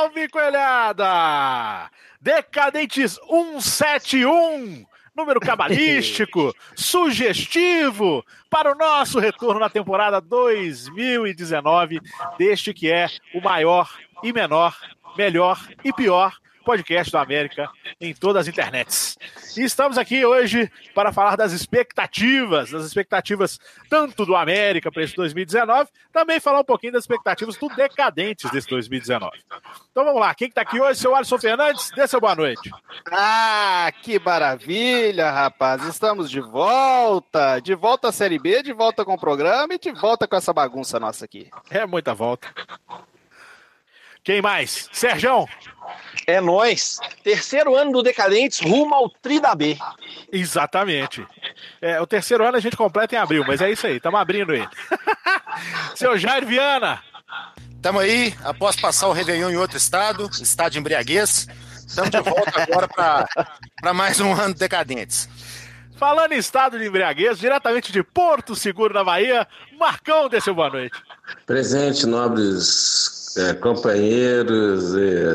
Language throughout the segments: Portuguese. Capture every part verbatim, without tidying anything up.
Salve, coelhada! Decadentes cento e setenta e um, número cabalístico, sugestivo, para o nosso retorno na temporada dois mil e dezenove, deste que é o maior e menor, melhor e pior podcast da América em todas as internets. E estamos aqui hoje para falar das expectativas, das expectativas tanto do América para esse dois mil e dezenove, também falar um pouquinho das expectativas do Decadentes desse dois mil e dezenove. Então vamos lá, quem que tá aqui hoje? Seu Alisson Fernandes, dê seu boa noite. Ah, que maravilha, rapaz, estamos de volta, de volta à Série B, de volta com o programa e de volta com essa bagunça nossa aqui. É muita volta. Quem mais? Serjão? É nóis. Terceiro ano do Decadentes, rumo ao Tri da B. Exatamente. É, o terceiro ano a gente completa em abril, mas é isso aí, estamos abrindo ele. Seu Jair Viana? Estamos aí, após passar o Réveillon em outro estado, estado de embriaguez, estamos de volta agora para mais um ano de Decadentes. Falando em estado de embriaguez, diretamente de Porto Seguro, na Bahia, Marcão, dê seu boa noite. Presente, nobres é, companheiros e...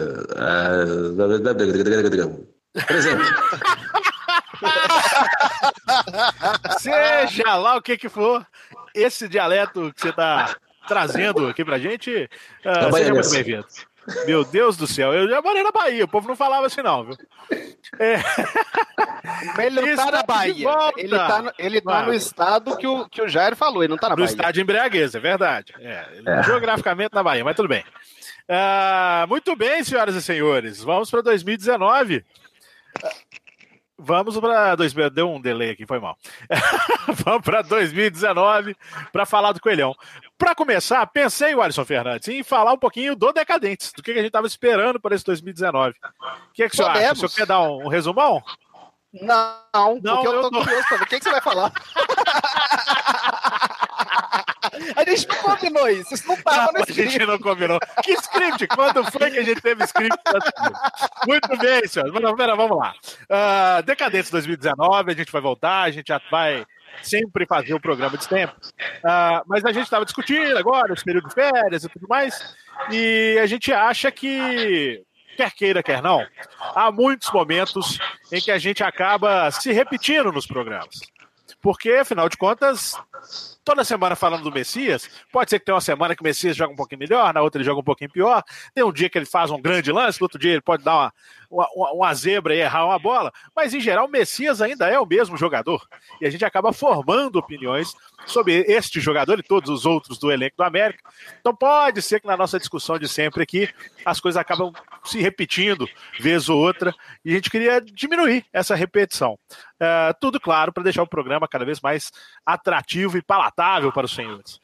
Uh, presente. Seja lá o que que for, esse dialeto que você está trazendo aqui pra gente, uh, seja muito bem-vindo. Meu Deus do céu, eu já morei na Bahia, o povo não falava assim não, viu? É... Ele não tá na Bahia, ele tá, no, ele tá no estado que o, que o Jair falou, ele não tá na no Bahia. No estado de embriaguez, é verdade. É, é. Geograficamente na Bahia, mas tudo bem. Uh, muito bem, senhoras e senhores, vamos para dois mil e dezenove. Vamos para dois mil... Deu um delay aqui, foi mal. Vamos para dois mil e dezenove para falar do Coelhão. Para começar, pensei, o Alisson Fernandes, em falar um pouquinho do Decadentes, do que a gente estava esperando para esse dois mil e dezenove. O que, é que o senhor acha? O senhor quer dar um, um resumão? Não, não, porque eu, eu tô não... curioso para ver o que, que você vai falar. A gente não combinou isso, isso não estava no script. A gente não combinou. Que script? Quando foi que a gente teve script? Muito bem, senhor. Mas, pera, vamos lá. Uh, Decadentes dois mil e dezenove, a gente vai voltar, a gente já vai sempre fazer o programa de tempo. Uh, mas a gente estava discutindo agora, esse período de férias e tudo mais, e a gente acha que, quer queira, quer não, há muitos momentos em que a gente acaba se repetindo nos programas. Porque, afinal de contas, toda semana falando do Messias, pode ser que tenha uma semana que o Messias joga um pouquinho melhor, na outra ele joga um pouquinho pior, tem um dia que ele faz um grande lance, no outro dia ele pode dar uma, uma, uma zebra e errar uma bola, mas em geral o Messias ainda é o mesmo jogador, e a gente acaba formando opiniões sobre este jogador e todos os outros do elenco do América. Então pode ser que na nossa discussão de sempre aqui, as coisas acabam se repetindo, vez ou outra, e a gente queria diminuir essa repetição. Uh, tudo, claro, para deixar o programa cada vez mais atrativo e palatável para os senhores.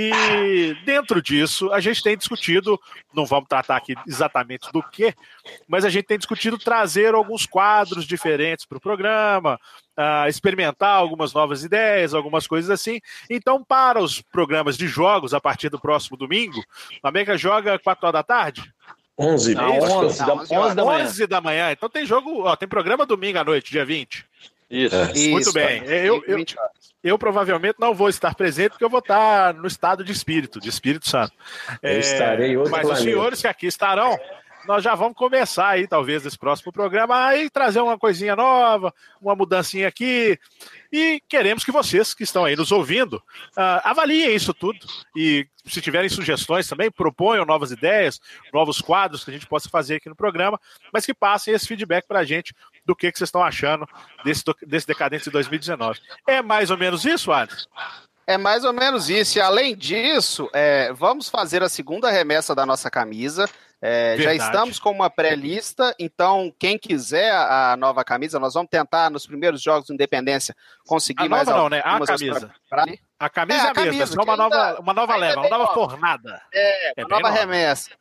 E dentro disso, a gente tem discutido, não vamos tratar aqui exatamente do que, mas a gente tem discutido trazer alguns quadros diferentes para o programa, uh, experimentar algumas novas ideias, algumas coisas assim. Então, para os programas de jogos, a partir do próximo domingo, a América joga quatro horas da tarde? onze, não, onze, não, onze, onze da manhã. onze da manhã. Então tem jogo, ó, tem programa domingo à noite, dia vinte. Isso. É. Muito Isso, bem. Eu, eu, eu provavelmente não vou estar presente porque eu vou estar no estado de espírito, de Espírito Santo. Eu é, estarei outro Mas planeta. Os senhores que aqui estarão, nós já vamos começar aí, talvez, nesse próximo programa, aí trazer uma coisinha nova, uma mudancinha aqui. E queremos que vocês que estão aí nos ouvindo uh, avaliem isso tudo e se tiverem sugestões também, proponham novas ideias, novos quadros que a gente possa fazer aqui no programa, mas que passem esse feedback para a gente do que, que vocês estão achando desse, desse Decadentes de dois mil e dezenove. É mais ou menos isso, Alisson? É mais ou menos isso. E além disso, é, vamos fazer a segunda remessa da nossa camisa. É, já estamos com uma pré-lista, então quem quiser a nova camisa, nós vamos tentar nos primeiros jogos de Independência conseguir a mais nova não, né? A camisa. Pra... A camisa é, a camisa, mesmo, é só uma nova, uma nova leva, uma nova nova. fornada. É, é uma nova, nova remessa.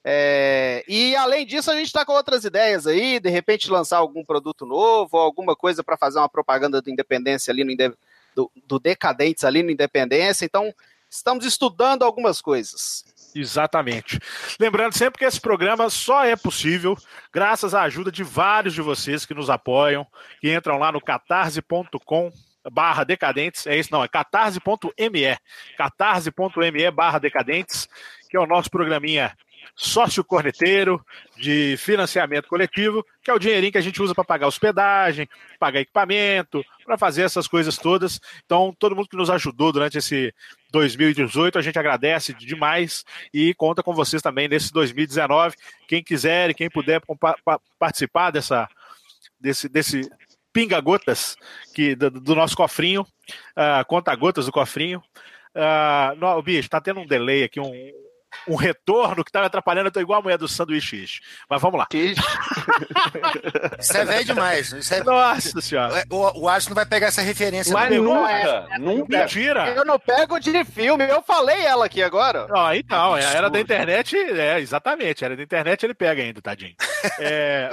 É, e além disso, a gente está com outras ideias aí, de repente lançar algum produto novo, alguma coisa para fazer uma propaganda do Independência ali no do, do Decadentes ali no Independência. Então, estamos estudando algumas coisas. Exatamente. Lembrando sempre que esse programa só é possível graças à ajuda de vários de vocês que nos apoiam, que entram lá no catarse ponto com barra decadentes, é isso não, é catarse ponto me, catarse ponto me barra decadentes, que é o nosso programinha sócio corneteiro, de financiamento coletivo, que é o dinheirinho que a gente usa para pagar hospedagem, pagar equipamento, para fazer essas coisas todas. Então, todo mundo que nos ajudou durante esse dois mil e dezoito, a gente agradece demais e conta com vocês também nesse dois mil e dezenove. Quem quiser e quem puder participar dessa, desse, desse pinga-gotas que, do, do nosso cofrinho, uh, conta-gotas do cofrinho. Uh, no, bicho, tá tendo um delay aqui, um, um retorno que tá me atrapalhando. Eu tô igual a mulher do sanduíche. Mas vamos lá. Isso é velho demais. Isso é... Nossa senhora. O, o Alisson não vai pegar essa referência. Mas não. nunca, é, nunca. Mentira. Eu não pego de filme, eu falei ela aqui agora. Não, então, era da internet, é, exatamente, era da internet, ele pega ainda, tadinho. É...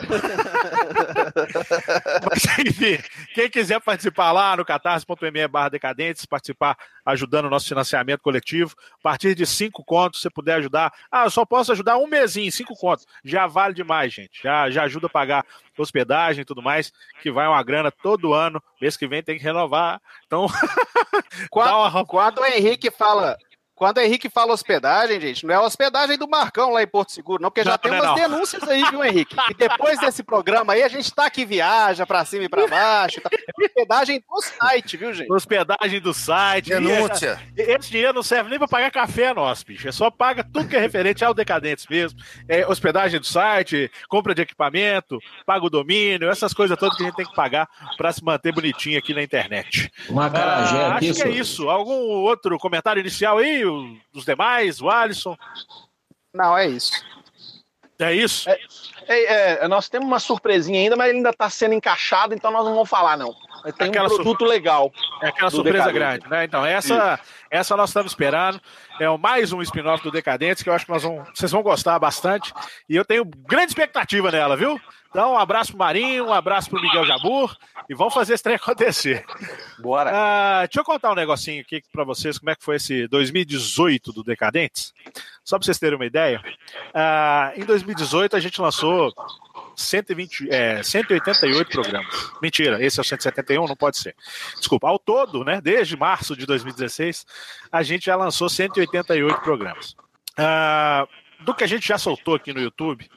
Mas, enfim, quem quiser participar lá no catarse.me barra decadentes, participar ajudando o nosso financiamento coletivo, a partir de cinco contos, você puder ajudar. Ah, eu só posso ajudar um mesinho, cinco contos. Já vale demais, gente. Já, já ajuda a pagar hospedagem e tudo mais, que vai uma grana todo ano. Mês que vem tem que renovar. Então, quando, uma... quando o Henrique fala... Quando o Henrique fala hospedagem, gente, não é a hospedagem do Marcão lá em Porto Seguro, não, porque já não, tem não, umas não. denúncias aí, viu, Henrique? E depois desse programa aí, a gente tá aqui, viaja pra cima e pra baixo. Tá... Hospedagem do site, viu, gente? Hospedagem do site. Denúncia. E, esse dinheiro não serve nem pra pagar café nosso, bicho. É só paga tudo que é referente ao Decadentes mesmo. É hospedagem do site, compra de equipamento, paga o domínio, essas coisas todas que a gente tem que pagar pra se manter bonitinho aqui na internet. Uma acarajé ah, aqui, acho que é isso. Algum outro comentário inicial aí? Dos demais, o Alisson? Não, é isso. É isso? É, é, é, nós temos uma surpresinha ainda, mas ele ainda está sendo encaixado, então nós não vamos falar, não. Tem aquela um produto sur... legal. É aquela surpresa grande, né? Então, essa, essa nós estamos esperando. É mais um spin-off do Decadentes, que eu acho que nós vamos, vocês vão gostar bastante. E eu tenho grande expectativa nela, viu? Então, um abraço pro Marinho, um abraço pro Miguel Jabur, e vamos fazer esse trem acontecer. Bora. Uh, deixa eu contar um negocinho aqui pra vocês, como é que foi esse dois mil e dezoito do Decadentes. Só pra vocês terem uma ideia. Uh, em dois mil e dezoito, a gente lançou cento e vinte, é, cento e oitenta e oito programas. Mentira, esse é o cento e setenta e um, não pode ser. Desculpa, ao todo, né, desde março de dois mil e dezesseis, a gente já lançou cento e oitenta e oito programas. Uh, do que a gente já soltou aqui no YouTube,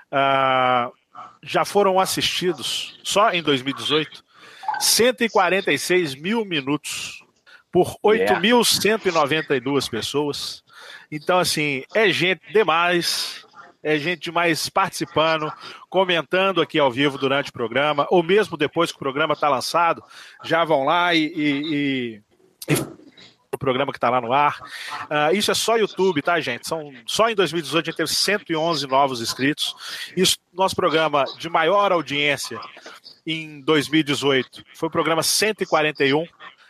uh, já foram assistidos, só em dois mil e dezoito, cento e quarenta e seis mil minutos por oito mil cento e noventa e duas pessoas. Então, assim, é gente demais, é gente demais participando, comentando aqui ao vivo durante o programa, ou mesmo depois que o programa está lançado, já vão lá e... e, e... o programa que está lá no ar. Uh, isso é só YouTube, tá, gente? São, só em dois mil e dezoito a gente teve cento e onze novos inscritos. Isso, nosso programa de maior audiência em dois mil e dezoito foi o programa cento e quarenta e um.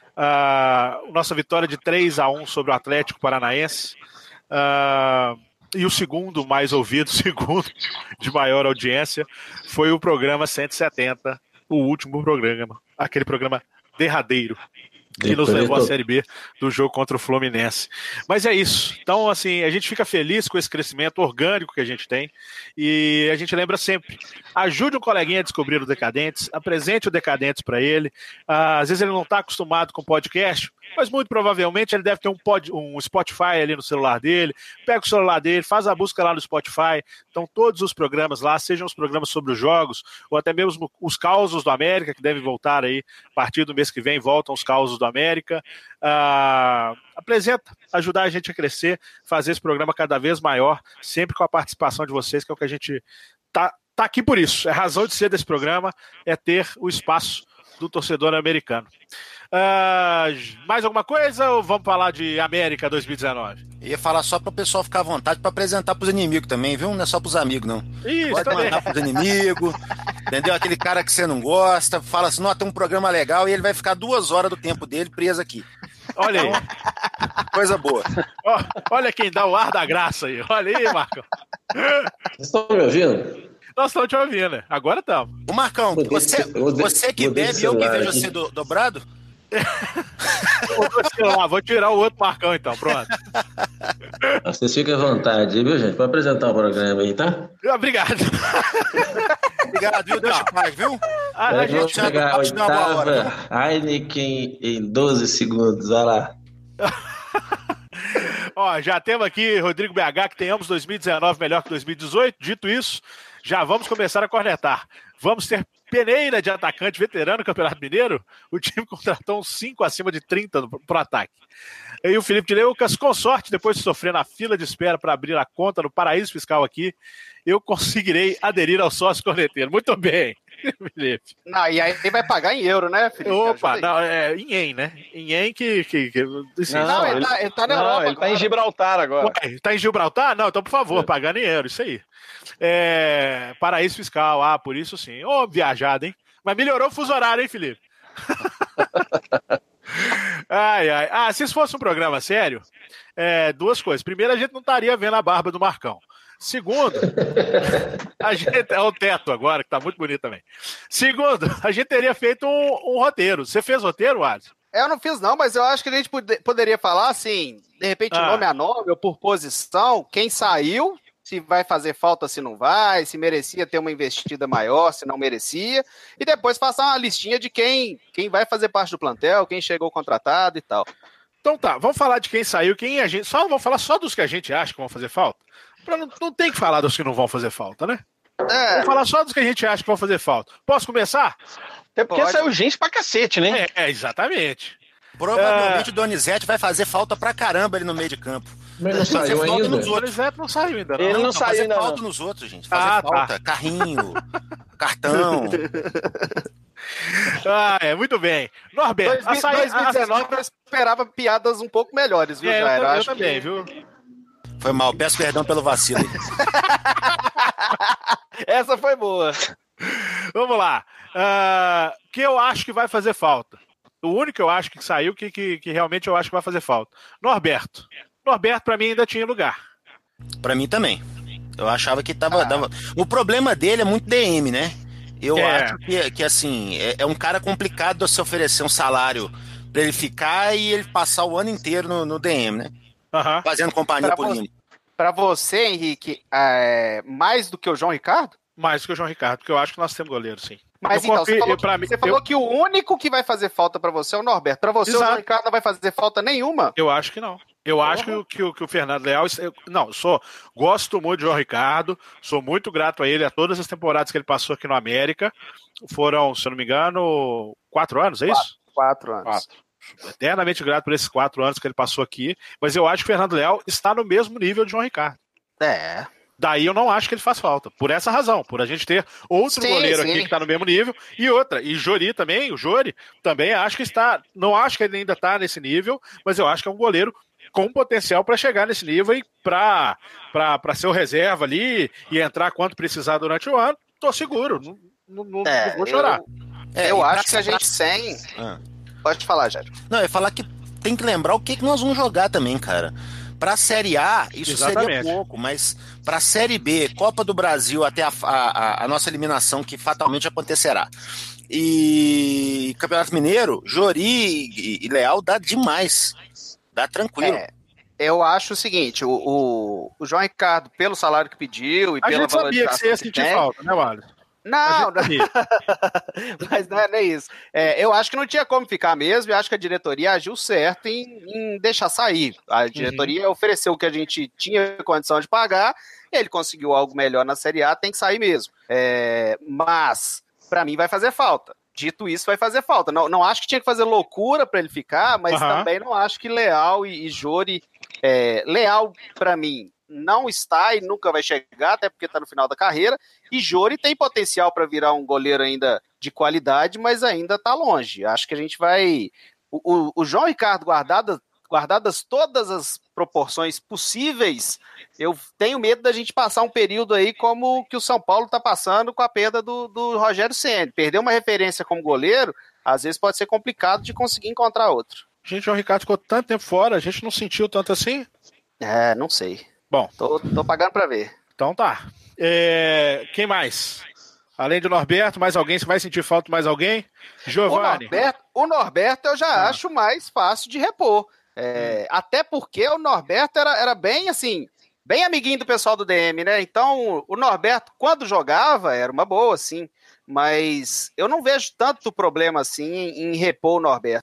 Uh, nossa vitória de três a um sobre o Atlético Paranaense. Uh, e o segundo mais ouvido, o segundo de maior audiência, foi o programa cento e setenta, o último programa, aquele programa derradeiro, que nos levou à Série B do jogo contra o Fluminense. Mas é isso. Então, assim, a gente fica feliz com esse crescimento orgânico que a gente tem e a gente lembra sempre, ajude um coleguinha a descobrir o Decadentes, apresente o Decadentes para ele. Ah, às vezes ele não está acostumado com podcast, mas muito provavelmente ele deve ter um, pod, um Spotify ali no celular dele. Pega o celular dele, faz a busca lá no Spotify. Então todos os programas lá, sejam os programas sobre os jogos, ou até mesmo os causos do América, que devem voltar aí, a partir do mês que vem voltam os causos do América. Ah, apresenta, ajudar a gente a crescer, fazer esse programa cada vez maior, sempre com a participação de vocês, que é o que a gente tá, tá aqui por isso. É a razão de ser desse programa, é ter o espaço do torcedor americano. Uh, mais alguma coisa ou vamos falar de América dois mil e dezenove? Ia falar só para o pessoal ficar à vontade para apresentar para os inimigos também, viu? Não é só para os amigos, não. Isso, pode também. mandar para os inimigos, entendeu? Aquele cara que você não gosta, fala assim, não, tem um programa legal e ele vai ficar duas horas do tempo dele preso aqui. Olha aí. Coisa boa. Oh, olha quem dá o ar da graça aí. Olha aí, Marcão. Vocês estão me ouvindo? Nós estamos te ouvindo, né? Agora estamos. Ô Marcão, você, você que bebe e eu que vejo você do, dobrado? Vou, vou tirar o outro Marcão então, pronto. Vocês fiquem à vontade, viu, gente? Para apresentar o programa aí, tá? Obrigado. Obrigado, viu? Deus te pague, viu? A, a gente vai pegar a oitava Heineken em doze segundos, olha lá. Ó, já temos aqui Rodrigo B H, que tenhamos dois mil e dezenove melhor que dois mil e dezoito. Dito isso, já vamos começar a cornetar. Vamos ter peneira de atacante veterano no Campeonato Mineiro. O time contratou uns cinco acima de trinta pro ataque. E o Felipe de Leucas, com sorte, depois de sofrer na fila de espera para abrir a conta no paraíso fiscal aqui, eu conseguirei aderir ao sócio corneteiro. Muito bem, Felipe. Não, e aí vai pagar em euro, né, Felipe? Opa, não, é em ien, né? Em ien que... que, que assim, Não, Não, ele, ele, tá, ele tá na não, Europa ele tá em agora. Gibraltar agora. Ué, tá em Gibraltar? Não, então, por favor, pagando em euro, isso aí. É, paraíso fiscal, ah, por isso sim. Ô, viajada, hein? Mas melhorou o fuso horário, hein, Felipe? Ai, ai. Ah, se isso fosse um programa sério, é, duas coisas. Primeiro, a gente não estaria vendo a barba do Marcão. Segundo, a gente. É o teto agora, que tá muito bonito também. Segundo, a gente teria feito um, um roteiro. Você fez roteiro, Alisson? Eu não fiz, não, mas eu acho que a gente pode- poderia falar assim, de repente, Ah. nome a nome ou por posição, quem saiu, se vai fazer falta, se não vai, se merecia ter uma investida maior, se não merecia, e depois passar uma listinha de quem, quem vai fazer parte do plantel, quem chegou contratado e tal. Então tá, vamos falar de quem saiu, quem a gente. Só vamos falar só dos que a gente acha que vão fazer falta. Pra não, não tem que falar dos que não vão fazer falta, né? É, Vamos falar só dos que a gente acha que vão fazer falta. Posso começar? Até porque Pode. saiu gente pra cacete, né? É, é, exatamente. Provavelmente É. o Donizete vai fazer falta pra caramba ali no meio de campo. Mas não Fazer saiu falta ainda? nos O outros. Donizete não saiu ainda. Ele não saiu fazer ainda, falta não. nos outros, gente. Fazer Ah, tá. falta. Carrinho, cartão. Ah, é, muito bem. Norberto, a dois mil saída- dois mil e dezenove eu esperava piadas um pouco melhores, viu, É, eu, Jair? também, eu Acho também, que- viu? Foi mal, peço perdão pelo vacilo. Essa foi boa. Vamos lá. Ah, que eu acho que vai fazer falta. O único que eu acho que saiu, que, que, que realmente eu acho que vai fazer falta. Norberto. Norberto, pra mim, ainda tinha lugar. Pra mim também. Eu achava que tava, dava... O problema dele é muito D M, né? Eu É. acho que, que assim, é, é um cara complicado de se oferecer um salário pra ele ficar e ele passar o ano inteiro no, no D M, né? Aham. Fazendo companhia Pra pro você- Lino. Pra você, Henrique, é, mais do que o João Ricardo? Mais que o João Ricardo, porque eu acho que nós temos goleiro, sim. Mas Eu então, confio- você falou, eu- pra mim- você falou eu- que o único que vai fazer falta pra você é o Norberto. Pra você, Exato. o João Ricardo não vai fazer falta nenhuma? Eu acho que não. Eu acho que, o- que, o- que o Fernando Leal. eu- não, eu sou, gosto muito de João Ricardo, sou muito grato a ele, a todas as temporadas que ele passou aqui no América. Foram, se eu não me engano, quatro anos, é isso? Quatro anos. Quatro. Eternamente grato por esses quatro anos que ele passou aqui. Mas eu acho que o Fernando Leal está no mesmo nível de João Ricardo. É. Daí eu não acho que ele faz falta. Por essa razão, por a gente ter outro Sim, goleiro sim. aqui que está no mesmo nível. E outra, e Jori também, o Jori, também acho que está. Não acho que ele ainda está nesse nível, mas eu acho que é um goleiro com potencial para chegar nesse nível e para ser o reserva ali e entrar quanto precisar durante o ano. Tô seguro. Não, não, não- É, não vou chorar. É, eu e acho pra- que a gente sem. Ah. Pode falar, Jair. Não, eu ia falar que tem que lembrar o que, que nós vamos jogar também, cara. Pra Série A, isso Exatamente. seria pouco, mas pra Série B, Copa do Brasil, até a, a, a nossa eliminação, que fatalmente acontecerá. E Campeonato Mineiro, Jori e, e Leal dá demais. Dá tranquilo. É, eu acho o seguinte: o, o, o João Ricardo, pelo salário que pediu e A pela gente sabia que você ia valorização que sentir tem- falta, né, Wallace? Não, A não, gente sabia. mas não é nem isso. É, eu acho que não tinha como ficar mesmo, e acho que a diretoria agiu certo em, em deixar sair. A diretoria ofereceu o que a gente tinha condição de pagar, ele conseguiu algo melhor na Série A, tem que sair mesmo. É, mas, pra mim, vai fazer falta. Dito isso, vai fazer falta. Não, não acho que tinha que fazer loucura pra ele ficar, mas Aham. também não acho que Leal e, e Jori. É, Leal, pra mim, não está e nunca vai chegar, até porque está no final da carreira. E Jori tem potencial para virar um goleiro ainda de qualidade, mas ainda está longe. Acho que a gente vai. O, o, o João Ricardo, guardada, guardadas todas as proporções possíveis, eu tenho medo da gente passar um período aí como que o São Paulo está passando com a perda do, do Rogério Ceni. Perder uma referência como goleiro, às vezes pode ser complicado de conseguir encontrar outro. Gente, o João Ricardo ficou tanto tempo fora, a gente não sentiu tanto assim. É, não sei. Bom, Tô, tô pagando para ver. então tá. É, quem mais? Além do Norberto, mais alguém? Você vai sentir falta de mais alguém? O Giovanni. Norberto, o Norberto eu já Ah. acho mais fácil de repor. É, até porque o Norberto era, era bem assim, bem amiguinho do pessoal do D M, né? Então, o Norberto, quando jogava, era uma boa, sim. Mas eu não vejo tanto problema assim em, em repor o Norberto.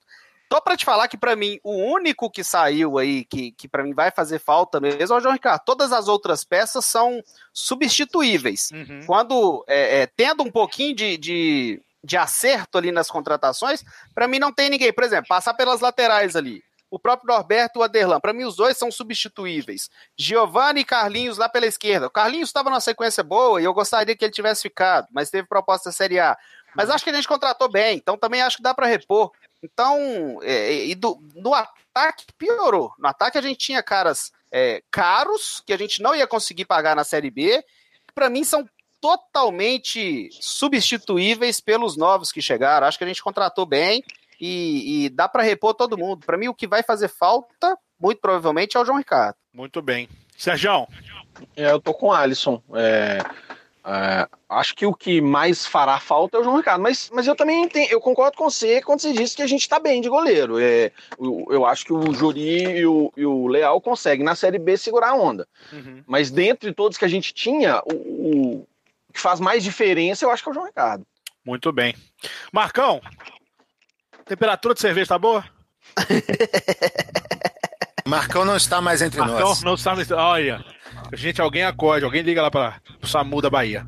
tô pra te falar que pra mim, o único que saiu aí, que, que pra mim vai fazer falta mesmo, é o João Ricardo. Todas as outras peças são substituíveis. Uhum. Quando, é, é, tendo um pouquinho de, de, de acerto ali nas contratações, pra mim não tem ninguém. Por exemplo, passar pelas laterais ali. O próprio Norberto e o Aderlan, para mim os dois são substituíveis. Giovani e Carlinhos lá pela esquerda. O Carlinhos estava numa sequência boa e eu gostaria que ele tivesse ficado, mas teve proposta da Série A. Mas acho que a gente contratou bem, então também acho que dá para repor. Então, é, e do, no ataque piorou. No ataque a gente tinha caras é, caros, que a gente não ia conseguir pagar na Série B, que para mim são totalmente substituíveis pelos novos que chegaram. Acho que a gente contratou bem. E, e dá para repor todo mundo. Para mim, o que vai fazer falta, muito provavelmente, é o João Ricardo. Muito bem. Sergião? É, eu tô com o Alisson. É, é, acho que o que mais fará falta é o João Ricardo. Mas, mas eu também entendo, eu concordo com você quando você disse que a gente tá bem de goleiro. É, eu, eu acho que o Jori e o, e o Leal conseguem, na Série B, segurar a onda. Uhum. Mas dentre todos que a gente tinha, o, o que faz mais diferença, eu acho que é o João Ricardo. Muito bem. Marcão? Temperatura de cerveja tá boa? Marcão não está mais entre Marcão nós. não está mais... Olha, gente, alguém acorde, alguém liga lá para o SAMU da Bahia.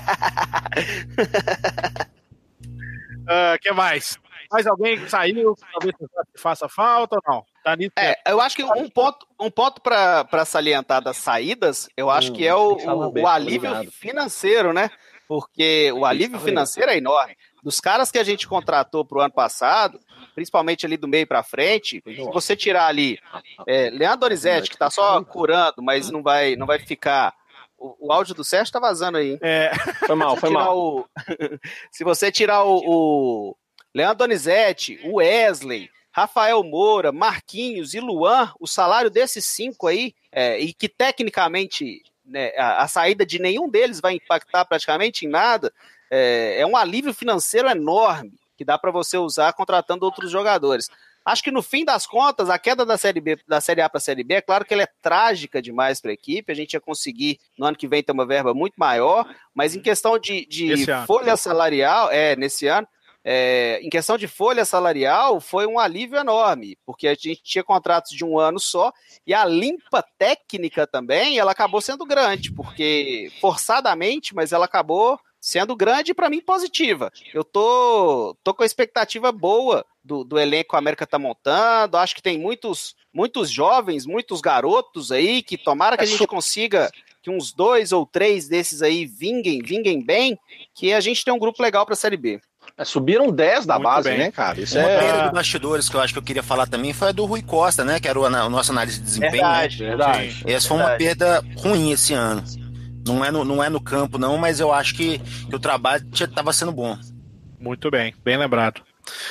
O uh, que mais? Mais alguém que saiu, talvez faça falta ou não? Tá nisso, é, eu acho que um ponto, um ponto para salientar das saídas, eu acho hum, que é o, o, o alívio obrigado. financeiro, né? Porque o alívio financeiro é enorme. Dos caras que a gente contratou pro ano passado, principalmente ali do meio para frente, se você tirar ali é, Leandro Donizete, que tá só curando, mas não vai, não vai ficar... O, o áudio do Sérgio tá vazando aí, hein? É. Foi mal, foi mal. O... se você tirar o, o Leandro Donizete, o Wesley, Rafael Moura, Marquinhos e Luan, o salário desses cinco aí, é, e que tecnicamente... Né, a, a saída de nenhum deles vai impactar praticamente em nada, é, é um alívio financeiro enorme que dá para você usar contratando outros jogadores. Acho que no fim das contas, a queda da Série B, da Série A para a Série B, é claro que ela é trágica demais para a equipe, a gente ia conseguir no ano que vem ter uma verba muito maior, mas em questão de, de folha salarial, é, nesse ano, É, em questão de folha salarial, foi um alívio enorme, porque a gente tinha contratos de um ano só, e a limpa técnica também, ela acabou sendo grande, porque forçadamente, mas ela acabou sendo grande e para mim positiva. Eu tô, tô com a expectativa boa do, do elenco que a América tá montando, acho que tem muitos, muitos jovens, muitos garotos aí, que tomara que a gente consiga que uns dois ou três desses aí vinguem, vinguem bem, que a gente tem um grupo legal para a Série B. É, subiram dez da Muito base, bem. né, cara? Isso Uma é... perda de bastidores que eu acho que eu queria falar também foi a do Rui Costa, né? Que era o, o nosso análise de desempenho. Verdade, né? verdade. Essa foi uma perda ruim esse ano. Não é no, não é no campo, não, mas eu acho que, que o trabalho estava sendo bom. Muito bem, bem lembrado.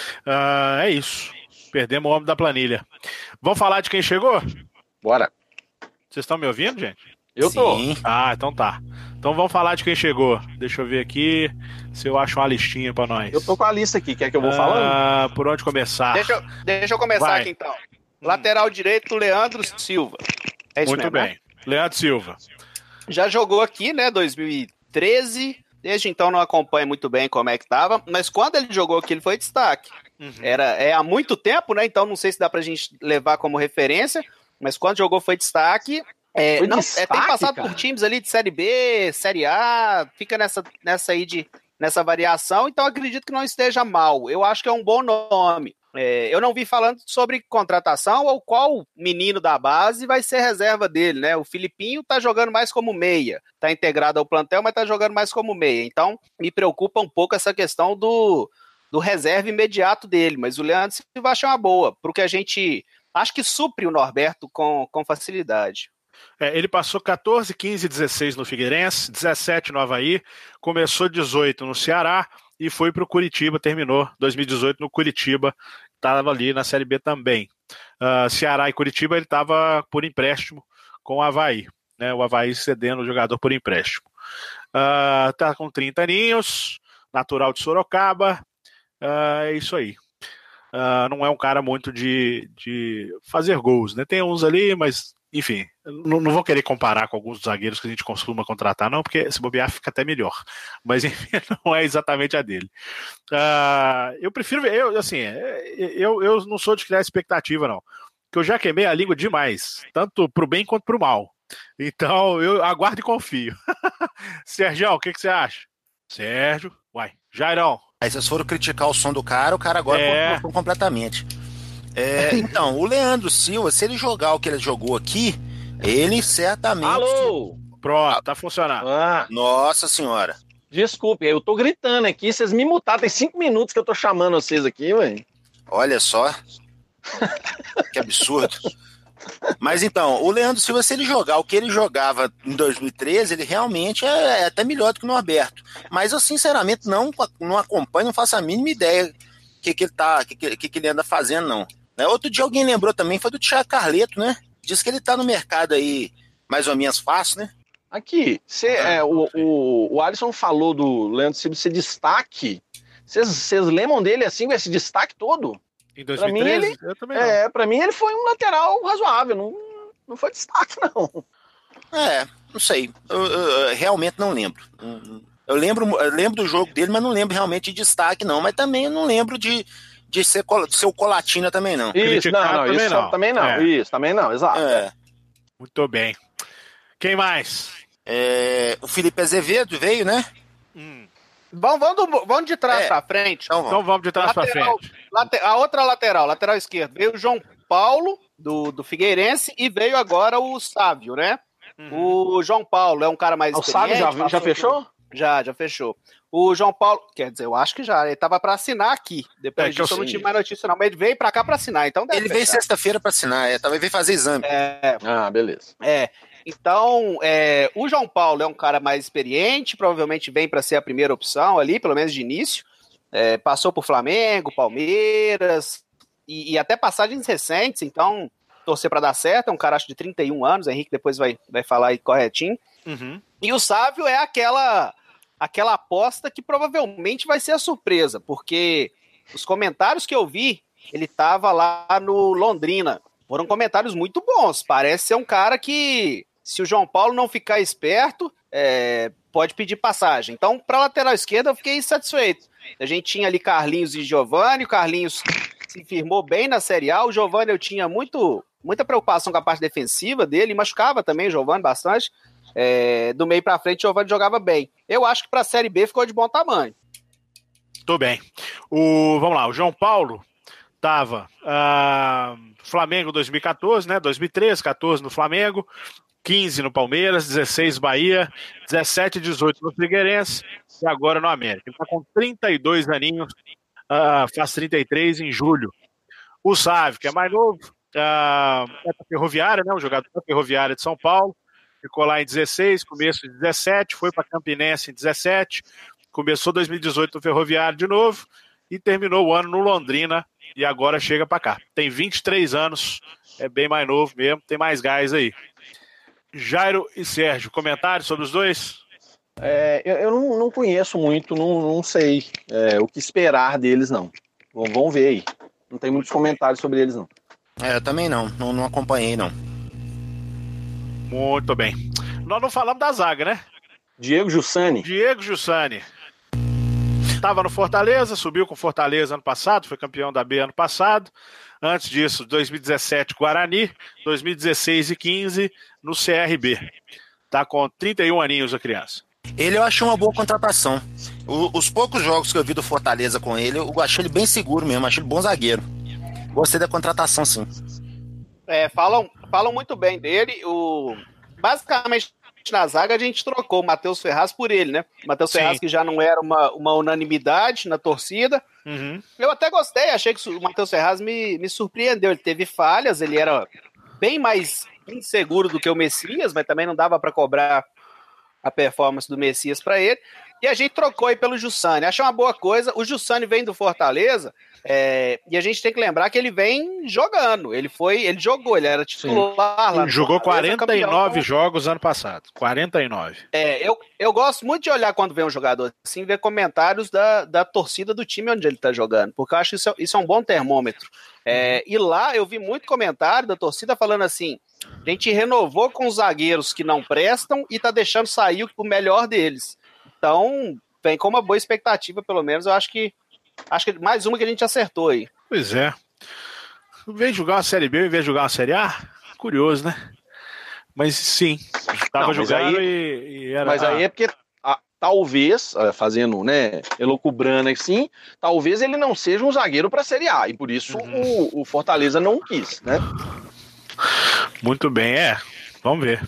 Uh, é isso. Perdemos o homem da planilha. Vamos falar de quem chegou? Bora. Vocês estão me ouvindo, gente? Eu tô. Sim. Ah, então tá. Então vamos falar de quem chegou. Deixa eu ver aqui se eu acho uma listinha pra nós. Eu tô com a lista aqui, quer que eu vou ah, falando? Por onde começar? Deixa eu, deixa eu começar Vai. aqui então. Lateral direito, Leandro Silva. É isso Muito mesmo, bem. né? Leandro Silva. Já jogou aqui, né, dois mil e treze. Desde então não acompanho muito bem como é que tava, mas quando ele jogou aqui, ele foi destaque. Uhum. Era, é há muito tempo, né? Então não sei se dá pra gente levar como referência, mas quando jogou foi destaque. É, Foi não, destaque, é, tem passado cara. por times ali de Série B, Série A, fica nessa, nessa aí de, nessa variação, então acredito que não esteja mal. Eu acho que é um bom nome. É, eu não vi falando sobre contratação ou qual menino da base vai ser reserva dele, né? O Filipinho tá jogando mais como meia, tá integrado ao plantel, mas tá jogando mais como meia. Então, me preocupa um pouco essa questão do, do reserva imediato dele, mas o Leandro Silva acha uma boa, porque a gente acho que supre o Norberto com, com facilidade. É, ele passou catorze, quinze, dezesseis no Figueirense, dezessete no Avaí, começou dezoito no Ceará e foi para o Curitiba, terminou dois mil e dezoito no Curitiba, estava ali na Série B também. Uh, Ceará e Curitiba ele estava por empréstimo com o Avaí, né, o Avaí cedendo o jogador por empréstimo. Está uh, com trinta aninhos, natural de Sorocaba, uh, é isso aí. Uh, não é um cara muito de, de fazer gols, né? Tem uns ali, mas enfim, não, não vou querer comparar com alguns zagueiros que a gente costuma contratar, não, porque se bobear fica até melhor. Mas, enfim, não é exatamente a dele. Uh, eu prefiro ver, eu, assim, eu, eu não sou de criar expectativa, não. Porque eu já queimei a língua demais, tanto pro bem quanto pro mal. Então, eu aguardo e confio. Sergião, o que, que você acha? Sérgio, uai, Jairão. Aí vocês foram criticar o som do cara, o cara agora É. cortou completamente. É, então, o Leandro Silva, se ele jogar o que ele jogou aqui, ele certamente... Alô! Pronto, tá funcionando. Ah, Nossa senhora. desculpe, eu tô gritando aqui, vocês me mutaram, tem cinco minutos que eu tô chamando vocês aqui, velho. Olha só. Que absurdo. Mas então, o Leandro Silva, se ele jogar o que ele jogava em dois mil e treze, ele realmente é, é até melhor do que o Norberto. Mas eu, sinceramente, não, não acompanho, não faço a mínima ideia do que, que, ele tá, que, que, que ele anda fazendo, não. Né? Outro dia alguém lembrou também, foi do Thiago Carleto, né? Diz que ele tá no mercado aí mais ou menos fácil, né? Aqui, cê, é, o, o, o Alisson falou do Leandro Silva ser destaque. Vocês lembram dele assim, com esse destaque todo? Em dois mil e treze? Pra mim, ele, eu também não. É, pra mim ele foi um lateral razoável, não, não foi destaque, não. É, não sei. Eu, eu, eu realmente não lembro. Eu lembro, eu lembro do jogo dele, mas não lembro realmente de destaque, não. Mas também eu não lembro de, de, ser, de ser o Colatina também, não. Isso, não, não, também isso não. também não. É. Isso, também não, exato. É. Muito bem. Quem mais? É, o Felipe Azevedo veio, né? Hum. Vamos, vamos, vamos de trás É. pra frente. Então vamos. Então vamos de trás pra Lateral, frente. late- a outra lateral, lateral esquerdo, veio o João Paulo, do, do Figueirense, e veio agora o Sávio, né? O João Paulo é um cara mais O Sábio experiente. já, já passou fechou? por- Já, já fechou. O João Paulo, quer dizer, eu acho que já, ele tava pra assinar aqui. Depois É, que eu disso eu não sei. tive mais notícia não, mas ele veio pra cá pra assinar, então deve Ele veio fechar. sexta-feira pra assinar, é, talvez veio fazer exame. É, Ah, beleza. é. Então, é, o João Paulo é um cara mais experiente, provavelmente vem para ser a primeira opção ali, pelo menos de início. É, passou por Flamengo, Palmeiras e, e até passagens recentes, então torcer para dar certo. É um cara, acho, de trinta e um anos, Henrique depois vai, vai falar aí corretinho. Uhum. E o Sávio é aquela, aquela aposta que provavelmente vai ser a surpresa, porque os comentários que eu vi, ele estava lá no Londrina. Foram comentários muito bons. Parece ser um cara que, se o João Paulo não ficar esperto, é, pode pedir passagem. Então, para a lateral esquerda, eu fiquei satisfeito. A gente tinha ali Carlinhos e Giovani. O Carlinhos se firmou bem na Série A. O Giovani, eu tinha muito, muita preocupação com a parte defensiva dele. Machucava também o Giovani bastante. É, do meio para frente, o Giovani jogava bem. Eu acho que para a Série B ficou de bom tamanho. Tô bem. O, vamos lá, o João Paulo tava uh, Flamengo dois mil e quatorze, né? dois mil e treze, quatorze no Flamengo, quinze no Palmeiras, dezesseis Bahia, dezessete e dezoito no Figueirense e agora no América. Ele tá com trinta e dois aninhos, uh, faz trinta e três em julho. O Sávio, que é mais novo, uh, é da Ferroviária, né? O jogador da Ferroviária de São Paulo, ficou lá em dezesseis, começo de dezessete, foi para Campinense em dezessete, começou dois mil e dezoito no Ferroviário de novo e terminou o ano no Londrina e agora chega para cá. Tem vinte e três anos, é bem mais novo mesmo, tem mais gás aí. Jairo e Sérgio, comentários sobre os dois? É, eu eu não, não conheço muito, não, não sei é, o que esperar deles, não. Vamos, vamos ver aí. Não tem muitos comentários sobre eles, não. É, eu também não, não, não acompanhei, não. Muito bem. Nós não falamos da zaga, né? Diego Jussani. Diego Jussani. Estava no Fortaleza, subiu com Fortaleza ano passado, foi campeão da B ano passado. Antes disso, dois mil e dezessete, Guarani, dois mil e dezesseis e quinze no C R B. Tá com trinta e um aninhos a criança. Ele eu achei uma boa contratação. O, os poucos jogos que eu vi do Fortaleza com ele, eu achei ele bem seguro mesmo, achei ele bom zagueiro. Gostei da contratação, sim. É, falam, falam muito bem dele. O, basicamente, na zaga, a gente trocou o Matheus Ferraz por ele, né? O Matheus Sim. Ferraz, que já não era uma, uma unanimidade na torcida. Uhum. Eu até gostei, achei que o Matheus Ferraz me, me surpreendeu. Ele teve falhas, ele era bem mais inseguro do que o Messias, mas também não dava para cobrar a performance do Messias para ele. E a gente trocou aí pelo Jussani. Achei uma boa coisa. O Jussani vem do Fortaleza, é, e a gente tem que lembrar que ele vem jogando. Ele foi, ele jogou, ele era titular lá no Jogou Fortaleza, quarenta e nove campeão. jogos ano passado. quarenta e nove. É, eu, eu gosto muito de olhar quando vem um jogador assim, ver comentários da, da torcida do time onde ele tá jogando, porque eu acho isso, isso é um bom termômetro. É, e lá eu vi muito comentário da torcida falando assim, A gente renovou com os zagueiros que não prestam e tá deixando sair o melhor deles. Então, vem com uma boa expectativa, pelo menos. Eu acho que acho que mais uma que a gente acertou aí. Pois é. Em vez de jogar uma Série B, em vez de jogar uma Série A, curioso, né? Mas sim, estava jogando aí, e, e era... Mas aí é porque a, talvez, fazendo, né, elocubrando assim, talvez ele não seja um zagueiro para a Série A, e por isso uhum. o, o Fortaleza não quis, né? Muito bem, é. Vamos ver.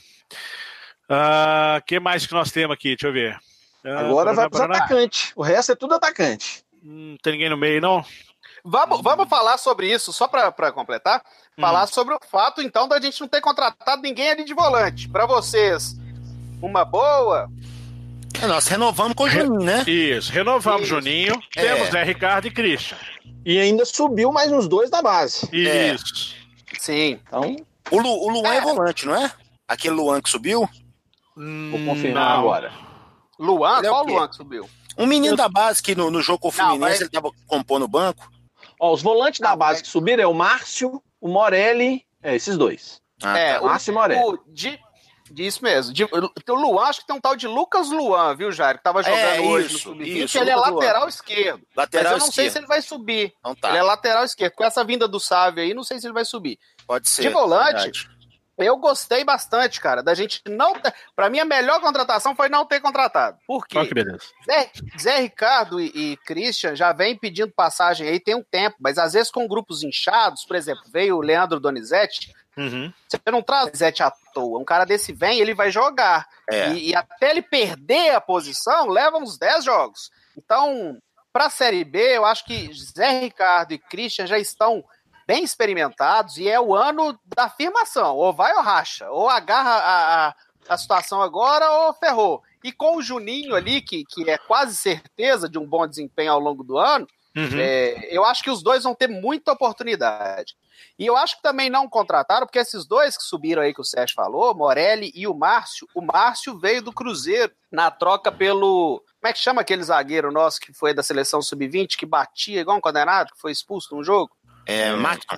O uh, que mais que nós temos aqui? Deixa eu ver. Uh, Agora vai para os atacantes. O resto é tudo atacante. Não tem ninguém no meio, não? Vamos, vamos falar sobre isso, só para completar. Hum. Falar sobre o fato, então, da gente não ter contratado ninguém ali de volante. Para vocês, uma boa... É, nós renovamos com o Juninho, né? Isso, renovamos o Juninho. É. Temos Zé Ricardo e Christian. E ainda subiu mais uns dois da base. Isso. É. Sim. Então... O, Lu, o Luan é. é volante, não é? Aquele Luan que subiu? Hum, Vou confirmar não. agora. Luan? Qual Luan que subiu? Um menino Eu... da base que no, no jogo com o Fluminense não, mas... ele tava compondo o banco. Ó, os volantes não, da base mas... que subiram é o Márcio, o Morelli, é, esses dois. Ah, é, tá. o Márcio e Morelli. O, de, isso mesmo. De, o Luan, acho que tem um tal de Lucas Luan, viu, Jair? Que tava jogando é, hoje isso, no sub vinte. Ele é lateral Luan. esquerdo. Lateral mas eu não esquerdo. sei se ele vai subir. Então tá. Ele é lateral esquerdo. Com essa vinda do Sávio aí, não sei se ele vai subir. Pode ser. De volante, verdade. Eu gostei bastante, cara, da gente não ter... Pra mim, a melhor contratação foi não ter contratado. Por quê? Oh, que beleza. Zé, Zé Ricardo e, e Christian já vem pedindo passagem aí tem um tempo, mas às vezes com grupos inchados, por exemplo, veio o Leandro Donizete, uhum. Você não traz o Donizete à toa. Um cara desse vem, ele vai jogar. É. E, e até ele perder a posição, leva uns dez jogos. Então, pra Série B, eu acho que Zé Ricardo e Christian já estão... bem experimentados, e é o ano da afirmação, ou vai ou racha, ou agarra a, a, a situação agora, ou ferrou. E com o Juninho ali, que, que é quase certeza de um bom desempenho ao longo do ano, uhum. é, eu acho que os dois vão ter muita oportunidade. E eu acho que também não contrataram, porque esses dois que subiram aí, que o Sérgio falou, Morelli e o Márcio, o Márcio veio do Cruzeiro, na troca pelo... Como é que chama aquele zagueiro nosso que foi da seleção sub vinte, que batia igual um condenado, que foi expulso num jogo? É, Macton.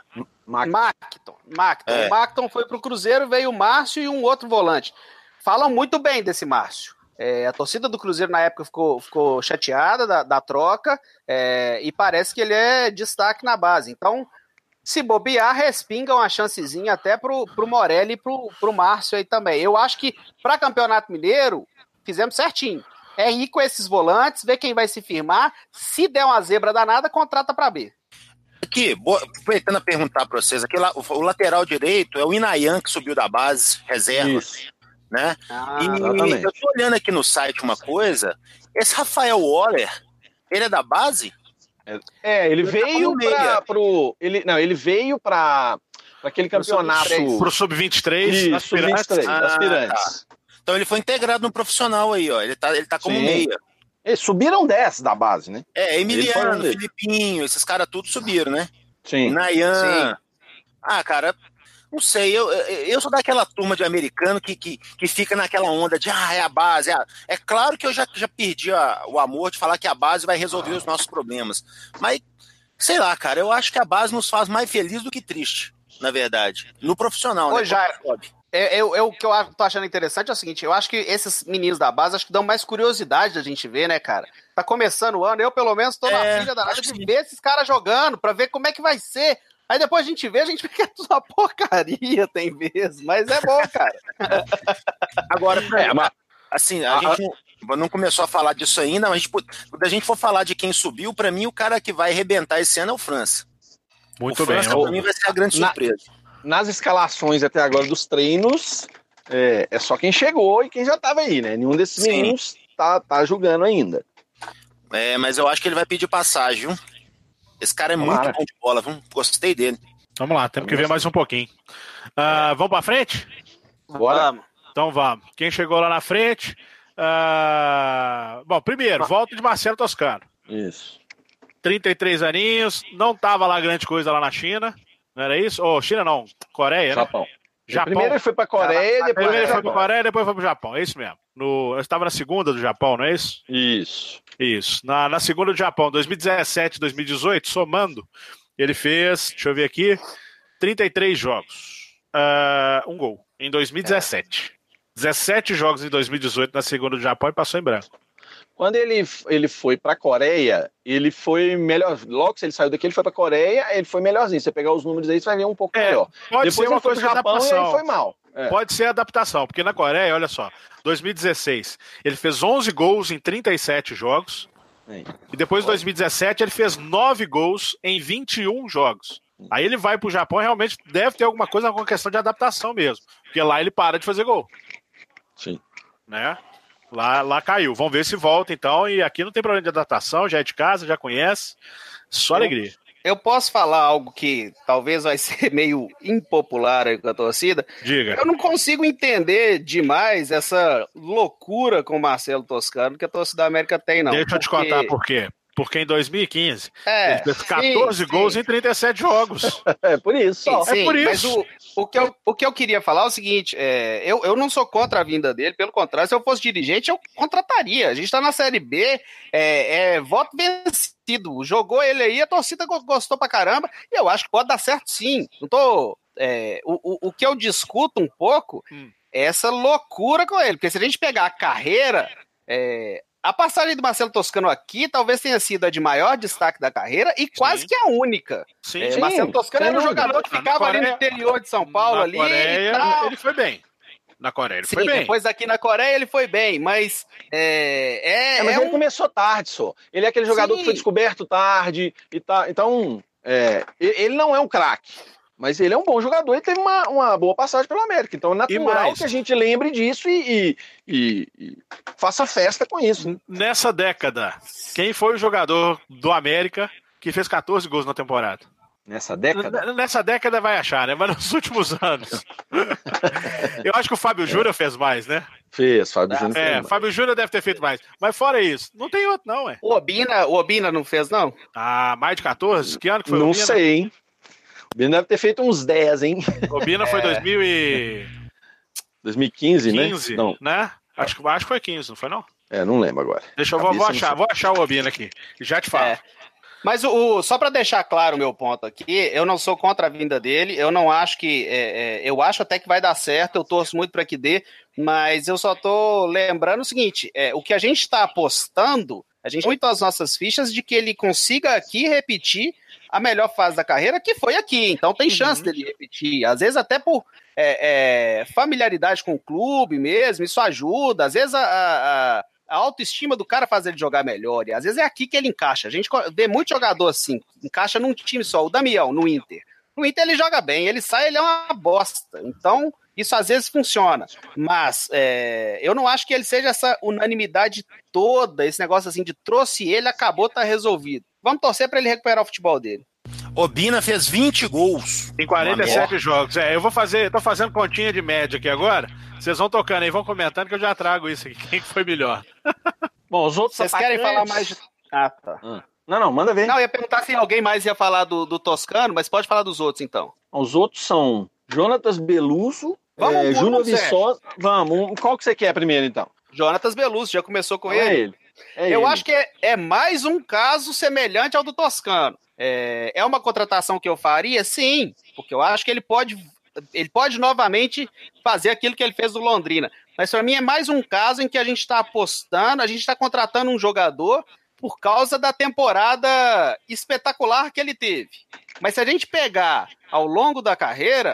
Macton. Macton. É. O Macton foi pro Cruzeiro, veio o Márcio e um outro volante. Falam muito bem desse Márcio. É, a torcida do Cruzeiro na época ficou, ficou chateada da, da troca é, e parece que ele é destaque na base. Então, se bobear, respinga uma chancezinha até pro, pro Morelli e pro, pro Márcio aí também. Eu acho que para Campeonato Mineiro, fizemos certinho. É ir com esses volantes, ver quem vai se firmar. Se der uma zebra danada, contrata para B. Aqui, aproveitando a perguntar para vocês, aqui, o, o lateral direito é o Inayan, que subiu da base, reserva. Isso. Né? Ah, e exatamente. Eu tô olhando aqui no site uma coisa, esse Rafael Waller, ele é da base? É, ele, ele veio para pro... Ele, não, ele veio para aquele campeonato... Pro sub vinte e três, aspirantes. sub vinte e três, ah, aspirantes. Tá. Então ele foi integrado no profissional aí, ó. Ele tá, ele tá como Sim. meia. Eles subiram dez da base, né? É, Emiliano, Filipinho, esses caras tudo subiram, né? Sim. Nayan. Sim. Ah, cara, não sei, eu, eu sou daquela turma de americano que, que, que fica naquela onda de, ah, é a base. É, a... é claro que eu já, já perdi a, o amor de falar que a base vai resolver os nossos problemas. Mas, sei lá, cara, eu acho que a base nos faz mais feliz do que triste, na verdade. No profissional, Ô, né? Já... É, eu, eu, o que eu tô achando interessante é o seguinte, eu acho que esses meninos da base acho que dão mais curiosidade da gente ver, né, cara? Tá começando o ano, eu pelo menos tô na é, pilha danada de ver esses caras jogando, pra ver como é que vai ser. Aí depois a gente vê, a gente vê que é tudo uma porcaria, tem vezes, mas é bom, cara. Agora, é, mas, assim, a, a gente não, não começou a falar disso ainda, mas a gente, quando a gente for falar de quem subiu, pra mim o cara que vai arrebentar esse ano é o França. Muito o bem. França, pra mim vai ser a grande na... surpresa. Nas escalações até agora dos treinos, é, é só quem chegou e quem já estava aí, né? Nenhum desses Sim. meninos tá, tá jogando ainda. É, mas eu acho que ele vai pedir passagem, viu? Esse cara é Tomara. muito bom de bola, viu? Gostei dele. Vamos lá, temos que ver mais um pouquinho. Uh, vamos pra frente? Bora. Então vamos. Quem chegou lá na frente? Uh... Bom, primeiro, volta de Marcelo Toscano. Isso. trinta e três aninhos, não tava lá grande coisa lá na China. Não era isso? Ou oh, China não, Coreia, Japão. né? Japão. Primeiro ele foi pra Coreia, depois Primeiro ele foi pra pra Coreia, depois foi pro Japão. É isso mesmo. No... Eu estava na segunda do Japão, não é isso? Isso. Isso. Na, na segunda do Japão, dois mil e dezessete, dois mil e dezoito, somando, ele fez, deixa eu ver aqui, trinta e três jogos. uh, um gol em dois mil e dezessete. É. dezessete jogos em dois mil e dezoito na segunda do Japão e passou em branco. Quando ele, ele foi pra Coreia, ele foi melhor. Logo que ele saiu daqui, ele foi pra Coreia, ele foi melhorzinho. Você pegar os números aí, você vai ver um pouco é, melhor. Pode Depois ser uma ele foi coisa pro Japão de e ele foi mal. É. Pode ser adaptação, porque na Coreia, olha só, dois mil e dezesseis, ele fez onze gols em trinta e sete jogos. É. E depois, em dois mil e dezessete, ele fez nove gols em vinte e um jogos. Aí ele vai pro Japão e realmente deve ter alguma coisa, alguma questão de adaptação mesmo. Porque lá ele para de fazer gol. Sim. Né? Lá, lá caiu. Vamos ver se volta então. E aqui não tem problema de adaptação, já é de casa, já conhece. Só alegria. Eu posso falar algo que talvez vai ser meio impopular aí com a torcida? Diga. Eu não consigo entender demais essa loucura com o Marcelo Toscano que a torcida da América tem, não. Deixa porque... eu te contar por quê. Porque em dois mil e quinze, é, ele fez quatorze sim, gols sim. em trinta e sete jogos. É por isso. Sim, sim, é por isso. Mas o, o, que eu, o que eu queria falar é o seguinte, é, eu, eu não sou contra a vinda dele, pelo contrário, se eu fosse dirigente, eu contrataria. A gente tá na Série B, é, é voto vencido. Jogou ele aí, a torcida gostou pra caramba, e eu acho que pode dar certo sim. Não tô... É, o, o, o que eu discuto um pouco hum. é essa loucura com ele, porque se a gente pegar a carreira... É, a passagem do Marcelo Toscano aqui talvez tenha sido a de maior destaque da carreira e quase sim. que a única. Sim, é, sim. Marcelo Toscano era um jogador que ficava Coreia, ali no interior de São Paulo. Na ali Coreia, e tal. Ele foi bem. Na Coreia ele sim, foi bem. Depois aqui na Coreia ele foi bem, mas... É, é, é mas é ele um... começou tarde, só. Ele é aquele jogador sim. que foi descoberto tarde e tá. Então, é, ele não é um craque. Mas ele é um bom jogador e teve uma, uma boa passagem pelo América. Então é natural que a gente lembre disso e, e, e faça festa com isso. Nessa década, quem foi o jogador do América que fez quatorze gols na temporada? Nessa década? Nessa década vai achar, né? Mas nos últimos anos. Eu acho que o Fábio é. Júnior fez mais, né? Fez, Fábio Júnior É, fez Fábio Júnior deve ter feito mais. Mas fora isso, não tem outro não, ué. O Obina, o Obina não fez, não? Ah, mais de quatorze? Que ano que foi não o Obina? Não sei, hein? O Bina deve ter feito uns dez, hein? O Bina foi é. dois mil e... dois mil e quinze, quinze, né? Não. né? Acho, acho que foi quinze, não foi não? É, não lembro agora. Deixa eu vou, vou achar, vou achar o Obina aqui. Já te falo. É. Mas o, o, só para deixar claro o meu ponto aqui, eu não sou contra a vinda dele, eu não acho que... É, é, eu acho até que vai dar certo, eu torço muito para que dê, mas eu só tô lembrando o seguinte, é, o que a gente está apostando, a gente tem muito as nossas fichas de que ele consiga aqui repetir a melhor fase da carreira, que foi aqui, então tem chance uhum. dele repetir, às vezes até por é, é, familiaridade com o clube mesmo, isso ajuda, às vezes a, a, a autoestima do cara faz ele jogar melhor, e às vezes é aqui que ele encaixa, a gente vê muito jogador assim, encaixa num time só, o Damião, no Inter, no Inter ele joga bem, ele sai, ele é uma bosta, então isso às vezes funciona, mas é, eu não acho que ele seja essa unanimidade toda, esse negócio assim de trouxe ele, acabou, tá resolvido. Vamos torcer para ele recuperar o futebol dele. Obina fez vinte gols. Em quarenta e sete jogos. É, eu vou fazer, tô fazendo continha de média aqui agora. Vocês vão tocando aí, vão comentando que eu já trago isso aqui. Quem foi melhor? Bom, os outros Vocês querem falar mais de... Ah, tá. Hum. Não, não, manda ver. Não, eu ia perguntar se alguém mais ia falar do, do Toscano, mas pode falar dos outros, então. Os outros são Jonatas Beluso, Vamos, é, Júnior Viçosa. Sérgio. Vamos, qual que você quer primeiro, então? Jonatas Beluso, já começou com é ele. ele. É eu ele. acho que é, é mais um caso semelhante ao do Toscano. É, é uma contratação que eu faria? Sim, porque eu acho que ele pode, ele pode novamente fazer aquilo que ele fez do Londrina. Mas para mim é mais um caso em que a gente está apostando, a gente está contratando um jogador por causa da temporada espetacular que ele teve. Mas se a gente pegar ao longo da carreira,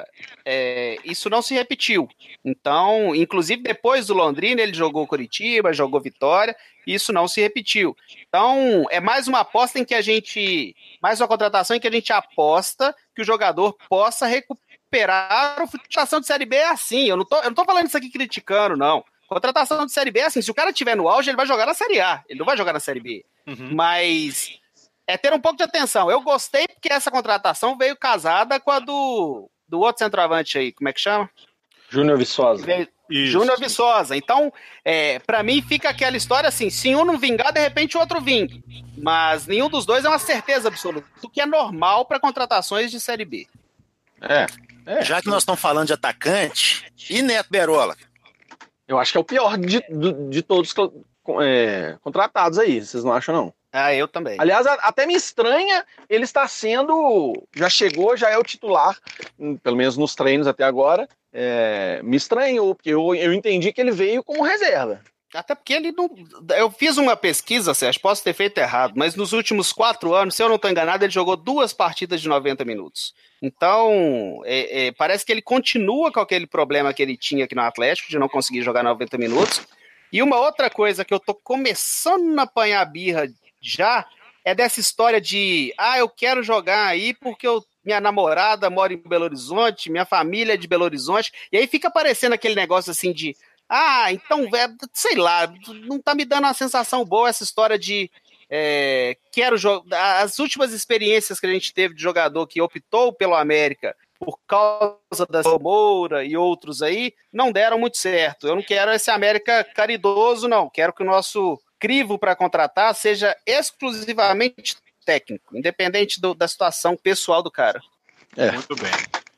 é, isso não se repetiu. Então, inclusive depois do Londrina, ele jogou Curitiba, jogou Vitória, e isso não se repetiu. Então, é mais uma aposta em que a gente... Mais uma contratação em que a gente aposta que o jogador possa recuperar a futebol de Série B é assim. Eu não tô, eu não tô falando isso aqui criticando, não. Contratação de Série B é assim. Se o cara estiver no auge, ele vai jogar na Série A. Ele não vai jogar na Série B. Uhum. Mas... é ter um pouco de atenção. Eu gostei porque essa contratação veio casada com a do, do outro centroavante aí. Como é que chama? Júnior Viçosa. Júnior Viçosa. Então, é, pra mim fica aquela história assim, se um não vingar, de repente o outro vinga. Mas nenhum dos dois é uma certeza absoluta, o que é normal para contratações de Série B. É, é. Já que nós estamos falando de atacante, e Neto Berola? Eu acho que é o pior de, de, de todos é, contratados aí, vocês não acham, não? Ah, eu também. Aliás, até me estranha, ele está sendo, já chegou, já é o titular, pelo menos nos treinos até agora. É, me estranhou, porque eu, eu entendi que ele veio como reserva. Até porque ele não... Eu fiz uma pesquisa, Sérgio, posso ter feito errado, mas nos últimos quatro anos, se eu não estou enganado, ele jogou duas partidas de noventa minutos. Então, é, é, parece que ele continua com aquele problema que ele tinha aqui no Atlético, de não conseguir jogar noventa minutos. E uma outra coisa que eu tô começando a apanhar birra já é dessa história de, ah, eu quero jogar aí porque eu, minha namorada mora em Belo Horizonte, minha família é de Belo Horizonte, e aí fica aparecendo aquele negócio assim de, ah, então, sei lá, não tá me dando uma sensação boa essa história de é, quero jogar. As últimas experiências que a gente teve de jogador que optou pelo América por causa da Moura e outros aí, não deram muito certo. Eu não quero esse América caridoso, não. Quero que o nosso crivo para contratar seja exclusivamente técnico, independente do, da situação pessoal do cara. É. Muito bem.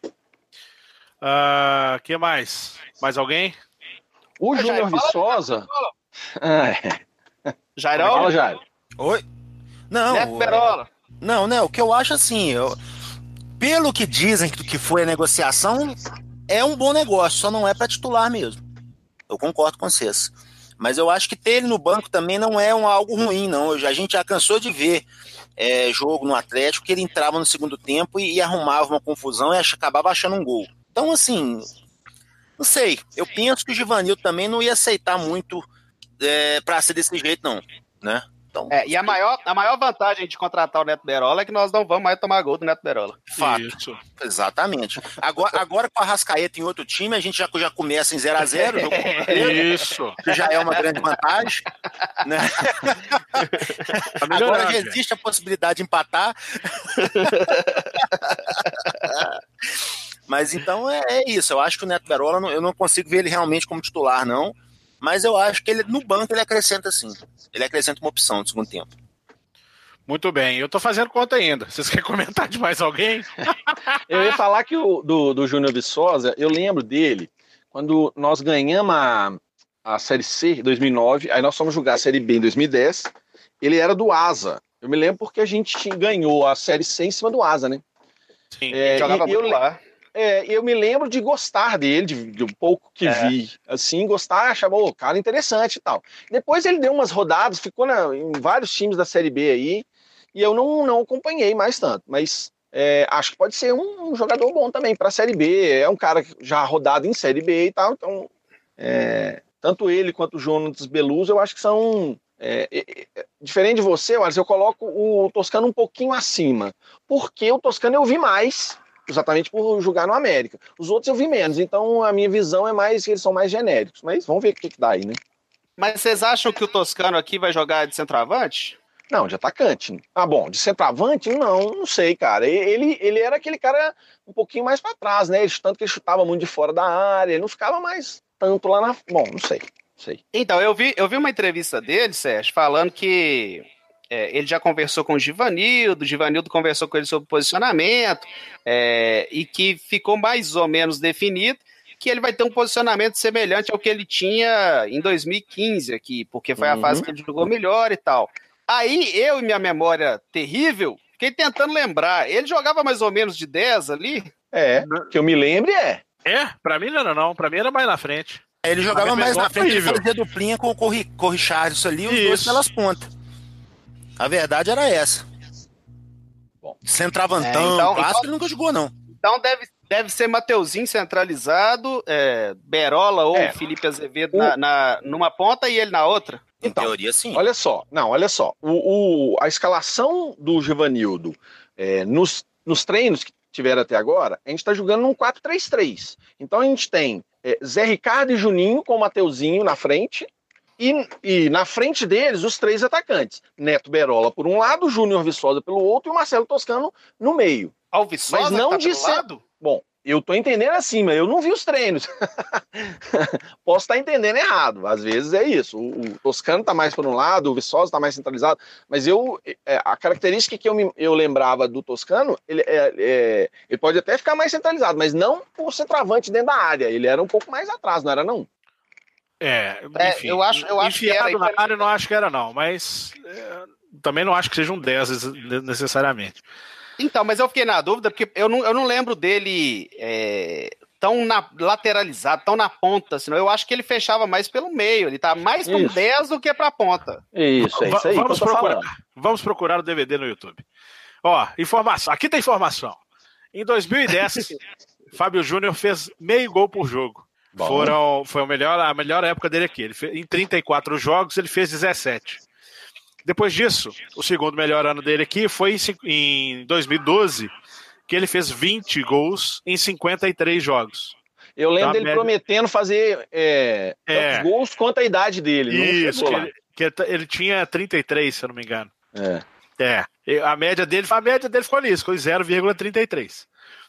O uh, que mais? Mais alguém? O é, Júnior Viçosa... Ah, é. Jairão? Fala, Jairo. Oi? Não, Neto Berola. Não, né? O que eu acho assim, eu, pelo que dizem que foi a negociação, é um bom negócio, só não é para titular mesmo. Eu concordo com vocês. Mas eu acho que ter ele no banco também não é um, algo ruim, não. A gente já cansou de ver é, jogo no Atlético que ele entrava no segundo tempo e, e arrumava uma confusão e ach, acabava achando um gol. Então, assim, não sei. Eu penso que o Givanildo também não ia aceitar muito é, para ser desse jeito, não, né? Então, é, e a maior, a maior vantagem de contratar o Neto Berola é que nós não vamos mais tomar gol do Neto Berola. Fato. Isso. Exatamente. Agora, agora com a Arrascaeta em outro time, a gente já, já começa em zero a zero. Isso. Que já é uma grande vantagem. Né? Tá agora já existe a possibilidade de empatar. Mas então é, é isso. Eu acho que o Neto Berola, eu não consigo ver ele realmente como titular, não. Mas eu acho que ele no banco ele acrescenta sim. Ele acrescenta uma opção no segundo tempo. Muito bem. Eu tô fazendo conta ainda. Vocês querem comentar de mais alguém? Eu ia falar que o do, do Júnior Viçosa, eu lembro dele quando nós ganhamos a, a Série C em dois mil e nove, aí nós fomos jogar a Série B em dois mil e dez, ele era do Asa. Eu me lembro porque a gente tinha, ganhou a Série C em cima do Asa, né? Sim, é, jogava muito eu, lá. É, eu me lembro de gostar dele, de, de um pouco que é. vi, assim, gostar, chamou o cara interessante e tal. Depois ele deu umas rodadas, ficou na, em vários times da Série B aí, e eu não, não acompanhei mais tanto, mas é, acho que pode ser um, um jogador bom também para a Série B, é um cara já rodado em Série B e tal, então é, tanto ele quanto o Jonas Beluso, eu acho que são... É, é, é, diferente de você, Wallace, eu coloco o Toscano um pouquinho acima, porque o Toscano eu vi mais... exatamente por jogar no América. Os outros eu vi menos, então a minha visão é mais que eles são mais genéricos. Mas vamos ver o que, que dá aí, né? Mas vocês acham que o Toscano aqui vai jogar de centroavante? Não, de atacante. Ah, bom, de centroavante? Não, não sei, cara. Ele, ele era aquele cara um pouquinho mais para trás, né? Tanto que ele chutava muito de fora da área, ele não ficava mais tanto lá na... Bom, não sei, não sei. Então, eu vi, eu vi uma entrevista dele, Sérgio, falando que... É, ele já conversou com o Givanildo, o Givanildo conversou com ele sobre posicionamento, é, e que ficou mais ou menos definido que ele vai ter um posicionamento semelhante ao que ele tinha em dois mil e quinze aqui, porque foi Uhum. a fase que ele jogou melhor e tal. Aí eu e minha memória terrível, fiquei tentando lembrar, ele jogava mais ou menos de dez ali? É, que eu me lembre é. É, pra mim não era não, pra mim era mais na frente. Ele jogava mais na frente, ele horrível. fazia duplinha com o Richarlison ali, os Isso. dois pelas pontas. A verdade era essa. Bom. Centravantão, É, então- clássico, então- ele nunca jogou, não. Então deve, deve ser Mateuzinho centralizado, é, Berola ou É. Felipe Azevedo O- na, na- numa ponta e ele na outra? Em Então, teoria, sim. Olha só, não, olha só. O, o- a escalação do Givanildo é, nos, nos treinos que tiveram até agora, a gente está jogando num quatro três três. Então a gente tem é, Zé Ricardo e Juninho com o Mateuzinho na frente. E, e na frente deles, os três atacantes. Neto Berola por um lado, Júnior Viçosa pelo outro e o Marcelo Toscano no meio. Alviçosa Mas não que tá de pelo ser- lado? Bom, eu tô entendendo assim, mas eu não vi os treinos. Posso estar entendendo errado. Às vezes é isso. O, o Toscano tá mais por um lado, o Viçosa tá mais centralizado. Mas eu, é, a característica que eu, me, eu lembrava do Toscano, ele, é, é, ele pode até ficar mais centralizado, mas não por centroavante dentro da área. Ele era um pouco mais atrás, não era não? É, É, enfim, eu acho- eu acho que enfiado era, na então- área eu não acho que era não, mas é, também não acho que seja um dez necessariamente. Então, mas eu fiquei na dúvida, porque eu não, eu não lembro dele é, tão na, lateralizado, tão na ponta, senão eu acho que ele fechava mais pelo meio, ele tá mais para um dez do que para a ponta. Isso, é isso aí. Vamos que eu tô procurar, falando. vamos procurar o D V D no YouTube. Ó, informação, aqui tem informação. Em dois mil e dez, Fábio Júnior fez meio gol por jogo. Bom. Foram, foi a melhor, a melhor época dele aqui. Ele fez, em trinta e quatro jogos, ele fez dezessete. Depois disso, o segundo melhor ano dele aqui foi em, em dois mil e doze, que ele fez vinte gols em cinquenta e três jogos. Eu lembro Então, dele média... prometendo fazer é, é. tantos gols quanto a idade dele. Isso, que ele, que ele tinha trinta e três, se eu não me engano. É. É, a média dele, a média dele ficou nisso, foi zero vírgula trinta e três.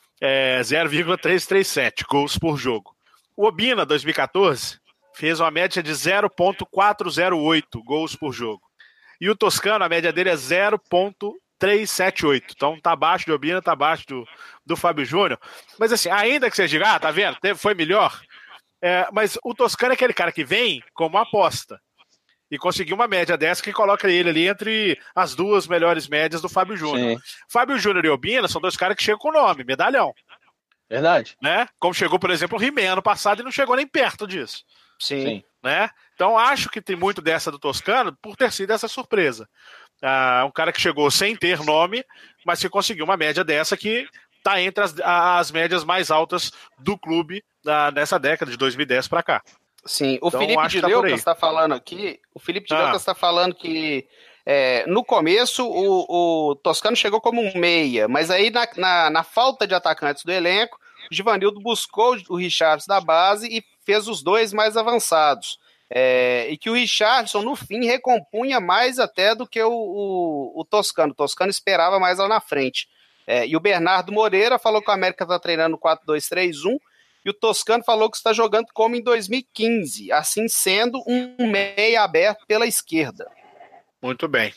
É, zero vírgula trezentos e trinta e sete gols por jogo. O Obina, dois mil e quatorze, fez uma média de zero vírgula quatrocentos e oito gols por jogo. E o Toscano, a média dele é zero vírgula trezentos e setenta e oito. Então tá abaixo do Obina, tá abaixo do, do Fábio Júnior. Mas assim, ainda que você diga, ah, tá vendo, foi melhor. É, mas o Toscano é aquele cara que vem como aposta. E conseguiu uma média dessa que coloca ele ali entre as duas melhores médias do Fábio Júnior. Sim. Fábio Júnior e Obina são dois caras que chegam com nome, medalhão. Verdade. Né? Como chegou, por exemplo, o He-Man ano passado e não chegou nem perto disso. Sim. Sim. Né? Então acho que tem muito dessa do Toscano por ter sido essa surpresa. Ah, um cara que chegou sem ter nome, mas que conseguiu uma média dessa que está entre as, as médias mais altas do clube ah, nessa década de dois mil e dez para cá. Sim, o Então, Felipe acho de que tá por aí. Leucas está falando aqui, o Felipe de Ah. Leucas está falando que é, no começo o, o Toscano chegou como um meia, mas aí na, na, na falta de atacantes do elenco, o Givanildo buscou o Richardson da base e fez os dois mais avançados. É, e que o Richardson, no fim, recompunha mais até do que o, o, o Toscano. O Toscano esperava mais lá na frente. É, e o Bernardo Moreira falou que o América está treinando quatro dois três um, e o Toscano falou que está jogando como em dois mil e quinze, assim sendo um meia aberto pela esquerda. Muito bem.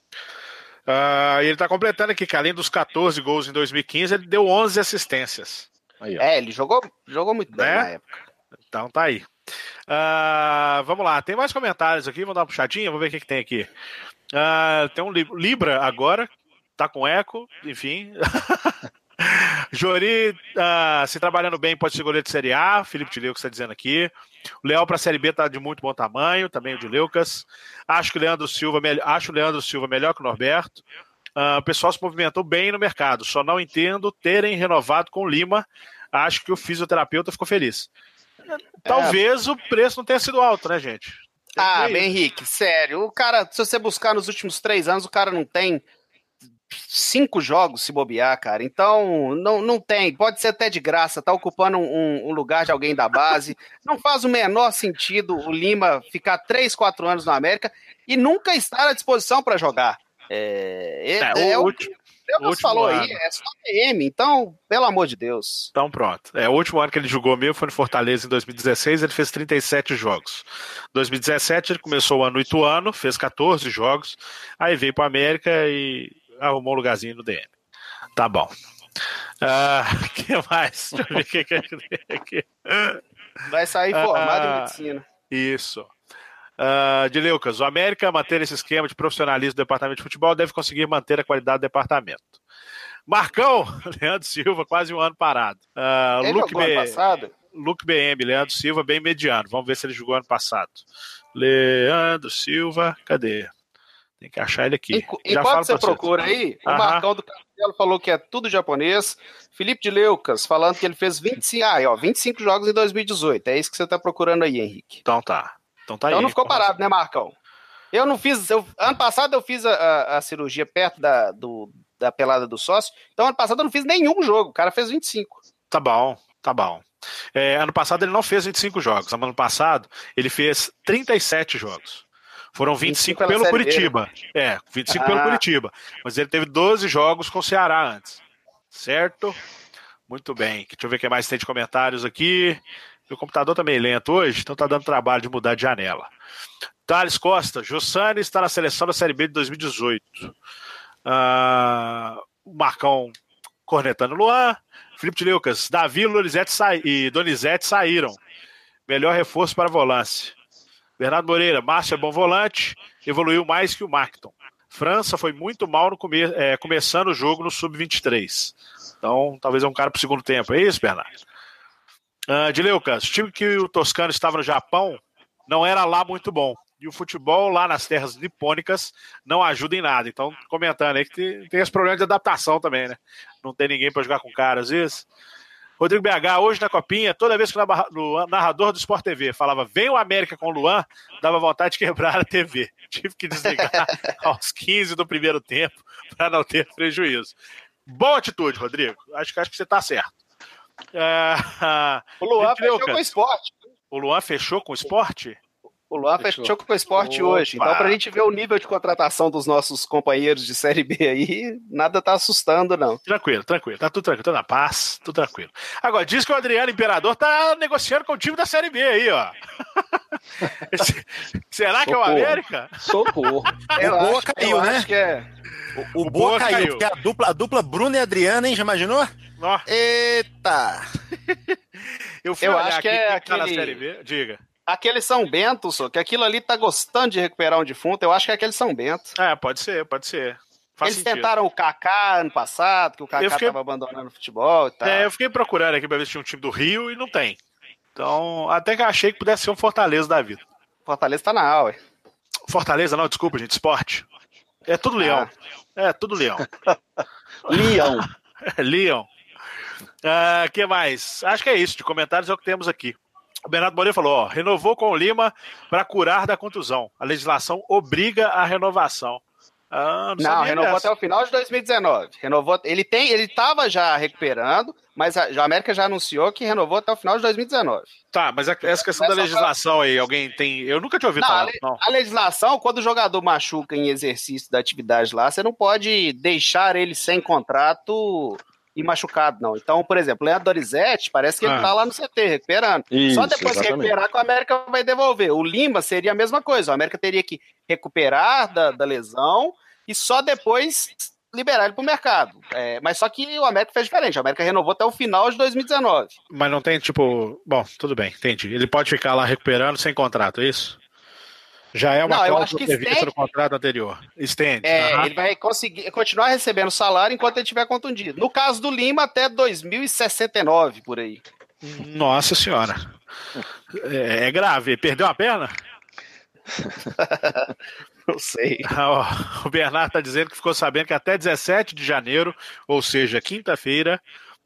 Ah, ele está completando aqui que além dos catorze gols em dois mil e quinze, ele deu onze assistências. Aí, ó. É, ele jogou, jogou muito bem Né? na época. Então tá aí. Ah, vamos lá, tem mais comentários aqui, vamos dar uma puxadinha, vamos ver o que, que tem aqui. Ah, tem um li- Libra agora, tá com eco, enfim. Jori, ah, se trabalhando bem, pode ser goleiro de Série A. Felipe de Leucas está dizendo aqui. O Leal para a Série B está de muito bom tamanho, também o de Leucas. Acho que o Leandro Silva, me- acho o Leandro Silva melhor que o Norberto. Ah, o pessoal se movimentou bem no mercado. Só não entendo terem renovado com o Lima. Acho que o fisioterapeuta ficou feliz. Talvez o preço não tenha sido alto, né, gente? Tem que Ah, ver bem, isso. Henrique, sério, o cara, se você buscar nos últimos três anos, o cara não tem cinco jogos se bobear, cara. Então, não, não tem. Pode ser até de graça, tá ocupando um, um lugar de alguém da base. Não faz o menor sentido o Lima ficar três, quatro anos no América e nunca estar à disposição para jogar. É, é, É, é o o último- que o Deus último falou ano. aí, é só P M. Então, pelo amor de Deus. Então pronto. É, o último ano que ele jogou mesmo foi no Fortaleza em dois mil e dezesseis, ele fez trinta e sete jogos. Em dois mil e dezessete ele começou o ano no Ituano, fez catorze jogos, aí veio para a América e arrumou um lugarzinho no D M. Tá bom. Ah, que mais? Deixa eu ver o que que a gente tem aqui. Vai sair formado Ah, em medicina. Isso. Uh, de Leucas, o América manter esse esquema de profissionalismo do departamento de futebol deve conseguir manter a qualidade do departamento. Marcão, Leandro Silva, quase um ano parado. Uh, Ele Luke, jogou ano B... passado? Luke B M, Leandro Silva, bem mediano. Vamos ver se ele jogou ano passado. Leandro Silva, cadê? Tem que achar ele aqui. Enqu- Já Enquanto falo você pra vocês. procura aí, o Aham. Marcão do Castelo falou que é tudo japonês. Felipe de Leucas falando que ele fez vinte e cinco, ah, ó, vinte e cinco jogos em dois mil e dezoito. É isso que você tá procurando aí, Henrique. Então tá. Então tá Então aí. não ficou parado, né, Marcão? Eu não fiz. Eu, ano passado eu fiz a, a- a cirurgia perto da, do- da pelada do sócio. Então ano passado eu não fiz nenhum jogo. O cara fez vinte e cinco. Tá bom, tá bom. É, ano passado ele não fez vinte e cinco jogos. Ano passado ele fez trinta e sete jogos. Foram vinte e cinco pela pelo Série B, Curitiba. É, vinte e cinco pelo Ah. Curitiba. Mas ele teve doze jogos com o Ceará antes. Certo? Muito bem. Deixa eu ver o que mais tem de comentários aqui. Meu computador tá meio lento hoje, então tá dando trabalho de mudar de janela. Thales Costa, Jussani está na seleção da Série B de dois mil e dezoito. Ah, o Marcão cornetando o Luan. Felipe de Lucas, Davi Lorizete sa... e Donizete saíram. Melhor reforço para a volância. Bernardo Moreira, Márcio é bom volante, evoluiu mais que o Macton. França foi muito mal no come, é, começando o jogo no sub vinte e três. Então, talvez é um cara pro segundo tempo. É isso, Bernardo? Uh, Dileucas, o time que o Toscano estava no Japão não era lá muito bom. E o futebol lá nas terras nipônicas não ajuda em nada. Então, comentando aí que tem, tem esse problema de adaptação também, né? Não tem ninguém para jogar com cara às vezes. Rodrigo B H, hoje na Copinha, toda vez que o narrador do Sport T V falava vem o América com o Luan, dava vontade de quebrar a T V. Tive que desligar aos quinze do primeiro tempo para não ter prejuízo. Boa atitude, Rodrigo. Acho, acho que você está certo. Uh, o Luan fechou com o esporte. O Luan fechou com o esporte? O Luan fechou, fechou com o esporte Opa. hoje. Então, pra gente ver o nível de contratação dos nossos companheiros de Série B aí, nada tá assustando, não. Tranquilo, tranquilo. Tá tudo tranquilo, tá na paz, tudo tranquilo. Agora, diz que o Adriano Imperador tá negociando com o time da Série B aí, ó. Será que Socorro. é o América? Socorro. Eu o Boa caiu, né? Acho que é. O, o, o Boa, Boa caiu, caiu. Porque a dupla, a dupla Bruno e Adriano, hein? Já imaginou? Nossa. Eita! Eu fui Eu olhar acho aqui, que é quem aquele... tá na Série B. Diga. Aquele São Bento, só, que aquilo ali tá gostando de recuperar um defunto, eu acho que é aquele São Bento. É, pode ser, pode ser. Faz Eles sentido. tentaram o Kaká ano passado, que o Kaká fiquei... tava abandonando o futebol e tal. É, eu fiquei procurando aqui pra ver se tinha um time do Rio e não tem. Então, até que achei que pudesse ser um Fortaleza da vida. Fortaleza tá na aula. Fortaleza não, desculpa, gente, esporte. É tudo leão. Ah. É, tudo leão. Leão. Leão. O uh, que mais? Acho que é isso, de comentários é o que temos aqui. O Bernardo Moreira falou, ó, renovou com o Lima para curar da contusão. A legislação obriga a renovação. Ah, não, não renovou dessa. Até o final de dois mil e dezenove. Renovou, ele tem, ele estava já recuperando, mas a, a América já anunciou que renovou até o final de dois mil e dezenove. Tá, mas a, essa questão da legislação aí, alguém tem... Eu nunca tinha ouvido não, falar. A, le, não. a legislação, quando o jogador machuca em exercício da atividade lá, você não pode deixar ele sem contrato... e machucado, não. Então, por exemplo, o Leandro Dorizete, parece que ele ah. tá lá no C T, recuperando. Isso, Só depois exatamente. que recuperar que o América vai devolver. O Lima seria a mesma coisa. O América teria que recuperar da, da lesão e só depois liberar ele pro mercado. É, mas só que o América fez diferente. O América renovou até o final de dois mil e dezenove. Mas não tem, tipo... Bom, tudo bem, entendi. Ele pode ficar lá recuperando sem contrato, é isso? Já é uma cláusula prevista no contrato anterior. Estende. É, uhum. Ele vai conseguir continuar recebendo salário enquanto ele estiver contundido. No caso do Lima, até dois mil e sessenta e nove, por aí. Nossa senhora. É, é grave. Perdeu a perna? Não sei. Ah, o Bernardo está dizendo que ficou sabendo que até dezessete de janeiro, ou seja, quinta-feira...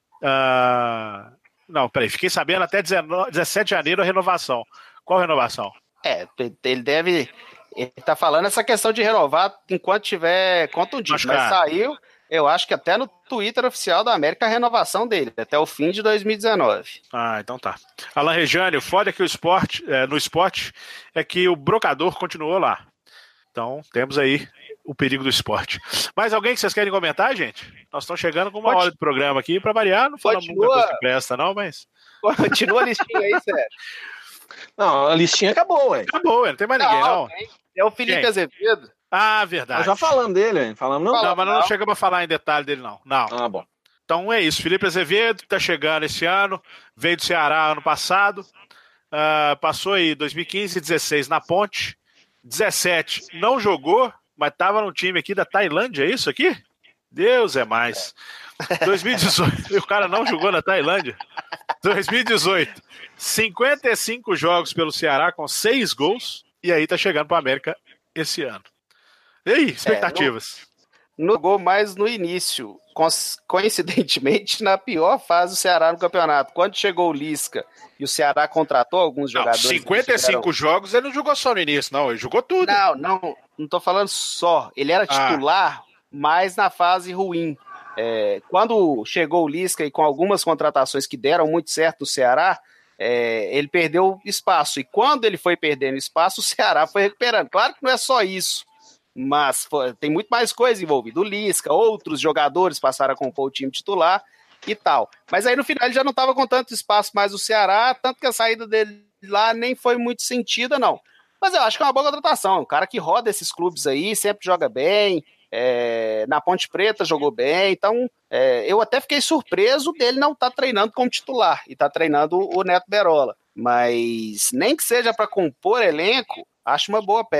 Uh... Não, peraí. Fiquei sabendo até dezessete de janeiro a renovação. Qual renovação? É, ele deve... Ele tá falando essa questão de renovar enquanto tiver contundido. Mas, mas saiu, eu acho que até no Twitter oficial da América a renovação dele, até o fim de dois mil e dezenove. Ah, então tá. Alan Regiane, o foda é que o esporte, é, no esporte é que o brocador continuou lá. Então, temos aí o perigo do esporte. Mais alguém que vocês querem comentar, gente? Nós estamos chegando com uma Pode... hora de programa aqui, para variar, não fala muita coisa que presta não, mas... Continua a listinha aí, Sérgio. Não, a listinha acabou, ué. Acabou, ué. Não tem mais ninguém, não. não. É o Felipe Quem? Azevedo. Ah, verdade. Nós já falamos dele, hein? Falamos não? Não, não mas não, não chegamos a falar em detalhe dele, não. Não. Ah, bom. Então é isso. Felipe Azevedo tá chegando esse ano. Veio do Ceará ano passado. Uh, passou aí dois mil e quinze e dezesseis na Ponte. dezessete não jogou, mas tava no time aqui da Tailândia, é isso aqui? Deus é mais. dois mil e dezoito, o cara não jogou na Tailândia. dois mil e dezoito, cinquenta e cinco jogos pelo Ceará com seis gols, e aí tá chegando para a América esse ano. E aí, expectativas? É, no, no gol mais no início, coincidentemente na pior fase do Ceará no campeonato. Quando chegou o Lisca e o Ceará contratou alguns não, jogadores... cinquenta e cinco eram... jogos, ele não jogou só no início, não, ele jogou tudo. Não, não, não tô falando só. Ele era titular, ah. mas na fase ruim. É, quando chegou o Lisca e com algumas contratações que deram muito certo no Ceará, é, ele perdeu espaço. E quando ele foi perdendo espaço, o Ceará foi recuperando. Claro que não é só isso, mas foi, tem muito mais coisa envolvida. O Lisca, outros jogadores passaram a compor o time titular e tal. Mas aí no final ele já não estava com tanto espaço mais no Ceará, tanto que a saída dele lá nem foi muito sentida, não. Mas eu acho que é uma boa contratação. Um cara que roda esses clubes aí, sempre joga bem. É, na Ponte Preta jogou bem, então é, eu até fiquei surpreso dele não estar tá treinando como titular e tá treinando o Neto Berola, mas nem que seja para compor elenco, acho uma boa peça.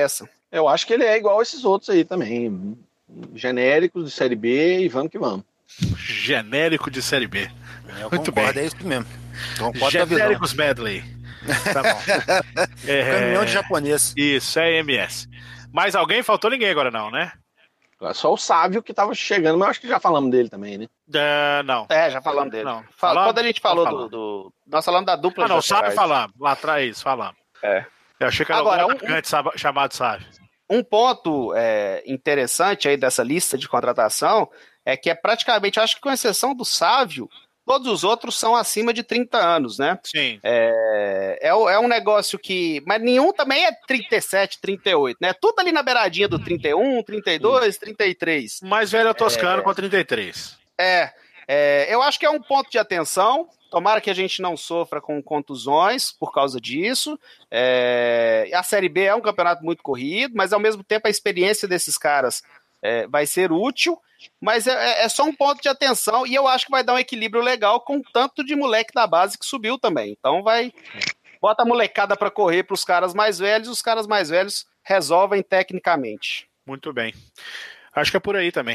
Eu acho que ele é igual a esses outros aí também. Genéricos de Série B e vamos que vamos. Genérico de Série B. Eu Muito concordo, bem. é isso mesmo. Concordo com a visão. Genéricos Medley. Tá bom. É, Caminhão de japonês. Isso, é M S. Mais alguém? Faltou ninguém agora não, né? Só o Sávio que tava chegando, mas eu acho que já falamos dele também, né? É, não. É, já falamos dele. Não. Fala- Falamos? Quando a gente falou Não do, falamos. do. Nós falamos da dupla Ah, não, de sabe laterais. falar. Lá atrás, falamos. É. Eu achei que era Agora, algum um- atacante sab- chamado Sávio. Um ponto é, interessante aí dessa lista de contratação é que é praticamente, acho que com exceção do Sávio, todos os outros são acima de trinta anos, né? Sim. É, é, é um negócio que. Mas nenhum também é trinta e sete, trinta e oito, né? Tudo ali na beiradinha do trinta e um, trinta e dois, trinta e três. O mais velho é o Toscano com trinta e três. É, é, eu acho que é um ponto de atenção. Tomara que a gente não sofra com contusões por causa disso. É, a Série B é um campeonato muito corrido, mas ao mesmo tempo a experiência desses caras é, vai ser útil. Mas é, é só um ponto de atenção e eu acho que vai dar um equilíbrio legal com o tanto de moleque da base que subiu também. Então vai. Bota a molecada para correr para os caras mais velhos e os caras mais velhos resolvem tecnicamente. Muito bem. Acho que é por aí também.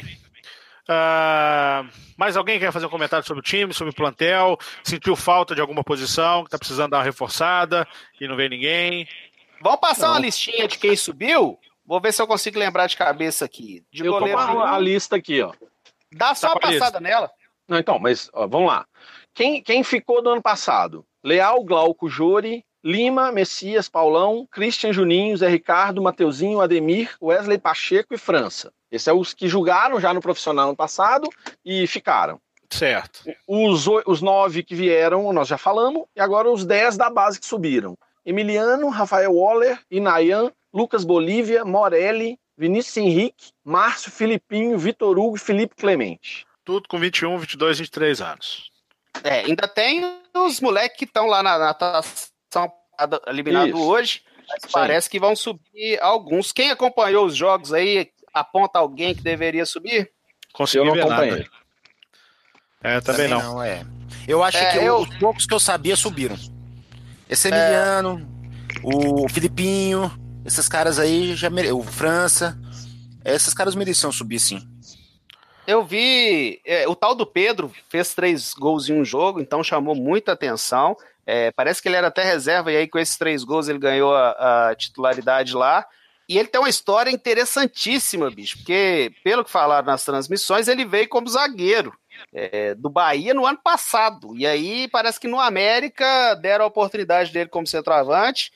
Ah, mais alguém quer fazer um comentário sobre o time, sobre o plantel? Sentiu falta de alguma posição que tá precisando dar uma reforçada e não vê ninguém? Vamos passar Não. uma listinha de quem subiu? Vou ver se eu consigo lembrar de cabeça aqui. De Eu tô goleiro. com a, a lista aqui, ó. Dá só Tá uma com a passada nela. Não, então, mas ó, vamos lá. Quem, quem ficou do ano passado? Leal, Glauco, Jori, Lima, Messias, Paulão, Christian, Juninho, Zé Ricardo, Mateuzinho, Ademir, Wesley Pacheco e França. Esses são os que jogaram já no profissional ano passado e ficaram. Certo. Os, oi- os nove que vieram, nós já falamos, e agora os dez da base que subiram. Emiliano, Rafael Waller, Inayan, Lucas Bolívia, Morelli, Vinícius Henrique, Márcio, Filipinho, Vitor Hugo e Felipe Clemente. Tudo com vinte e um, vinte e dois, vinte e três anos. É, ainda tem os moleques que estão lá na natação eliminado Isso. hoje. Mas Sim. parece que vão subir alguns. Quem acompanhou os jogos aí, aponta alguém que deveria subir? Consegui Eu não ver nada. acompanhei. É, também, não. é. Eu acho É, que eu- os poucos que eu sabia subiram. Esse Emiliano, o Filipinho, esses caras aí já mere... o França, esses caras mereciam subir, sim. Eu vi. é, o tal do Pedro fez três gols em um jogo, então chamou muita atenção. É, parece que ele era até reserva, e aí com esses três gols ele ganhou a, a titularidade lá. E ele tem uma história interessantíssima, bicho, porque, pelo que falaram nas transmissões, ele veio como zagueiro é, do Bahia no ano passado. E aí parece que no América deram a oportunidade dele como centroavante.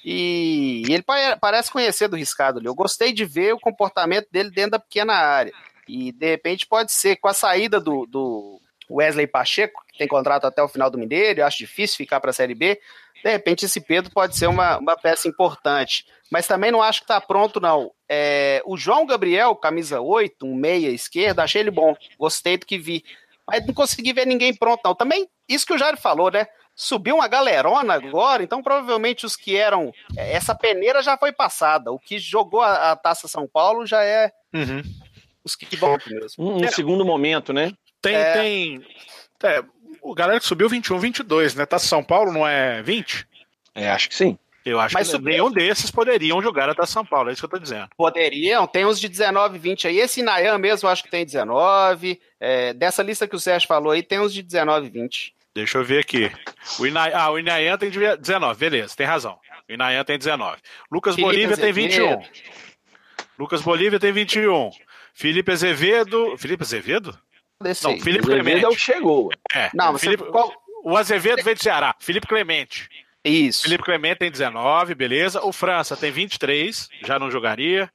E, e ele pa- parece conhecer do riscado ali. Eu gostei de ver o comportamento dele dentro da pequena área. E de repente pode ser, com a saída do, do Wesley Pacheco, que tem contrato até o final do Mineiro, eu acho difícil ficar para a Série B, de repente esse Pedro pode ser uma, uma peça importante. Mas também não acho que está pronto, não. É, o João Gabriel, camisa oito, um meia esquerda, achei ele bom, gostei do que vi. Mas não consegui ver ninguém pronto, não. Também, isso que o Jair falou, né? Subiu uma galerona agora, então provavelmente os que eram... Essa peneira já foi passada. O que jogou a, a Taça São Paulo já é Uhum. os que vão mesmo. Um, um É. segundo momento, né? Tem, É. tem. É, o galera que subiu vinte e um, vinte e dois, né? Tá São Paulo, não é vinte? É, acho que sim. Eu acho Mas que subiu. nenhum desses poderiam jogar até São Paulo, é isso que eu tô dizendo. Poderiam, tem uns de dezenove, vinte aí. Esse Nayan mesmo, eu acho que tem dezenove. É, dessa lista que o Sérgio falou aí, tem uns de dezenove, vinte. Deixa eu ver aqui. O Ina... Ah, o Inayan tem dezenove, beleza, tem razão. O Inayan tem dezenove. Lucas Felipe Bolívia tem vinte e um. Azevedo. Lucas Bolívia tem vinte e um. Felipe Azevedo. Felipe Azevedo? Desse Não, aí. Felipe Azevedo Clemente. é o que chegou. É, Não, o, você- Felipe... qual- o Azevedo veio do Ceará. Felipe Clemente. Isso. Felipe Clemente tem dezenove, beleza. O França tem vinte e três, já não jogaria.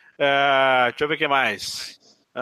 É, deixa eu ver quem mais.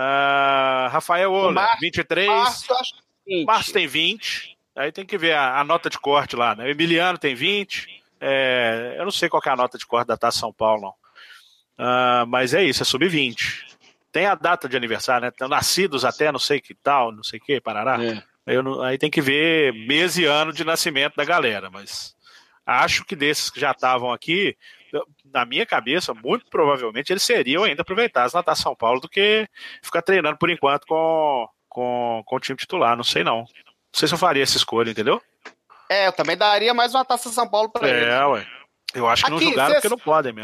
É, Rafael Ola, Márcio- vinte e três. Márcio, eu acho que vinte. Márcio tem vinte. Aí tem que ver a, a nota de corte lá, né? O Emiliano tem vinte. É, eu não sei qual que é a nota de corte da Taça São Paulo, não. Ah, mas é isso, é sub vinte. Tem a data de aniversário, né? Estão nascidos até não sei que tal, não sei que, parará. É. Eu não- aí tem que ver mês e ano de nascimento da galera, mas acho que desses que já estavam aqui, eu- na minha cabeça, muito provavelmente eles seriam ainda aproveitados na Taça São Paulo do que ficar treinando por enquanto com, com, com o time titular, não sei não. Não sei se eu faria essa escolha, entendeu? É, eu também daria mais uma Taça São Paulo pra ele. É, ué. Eu acho que não Aqui, jogaram cês- porque não podem mesmo.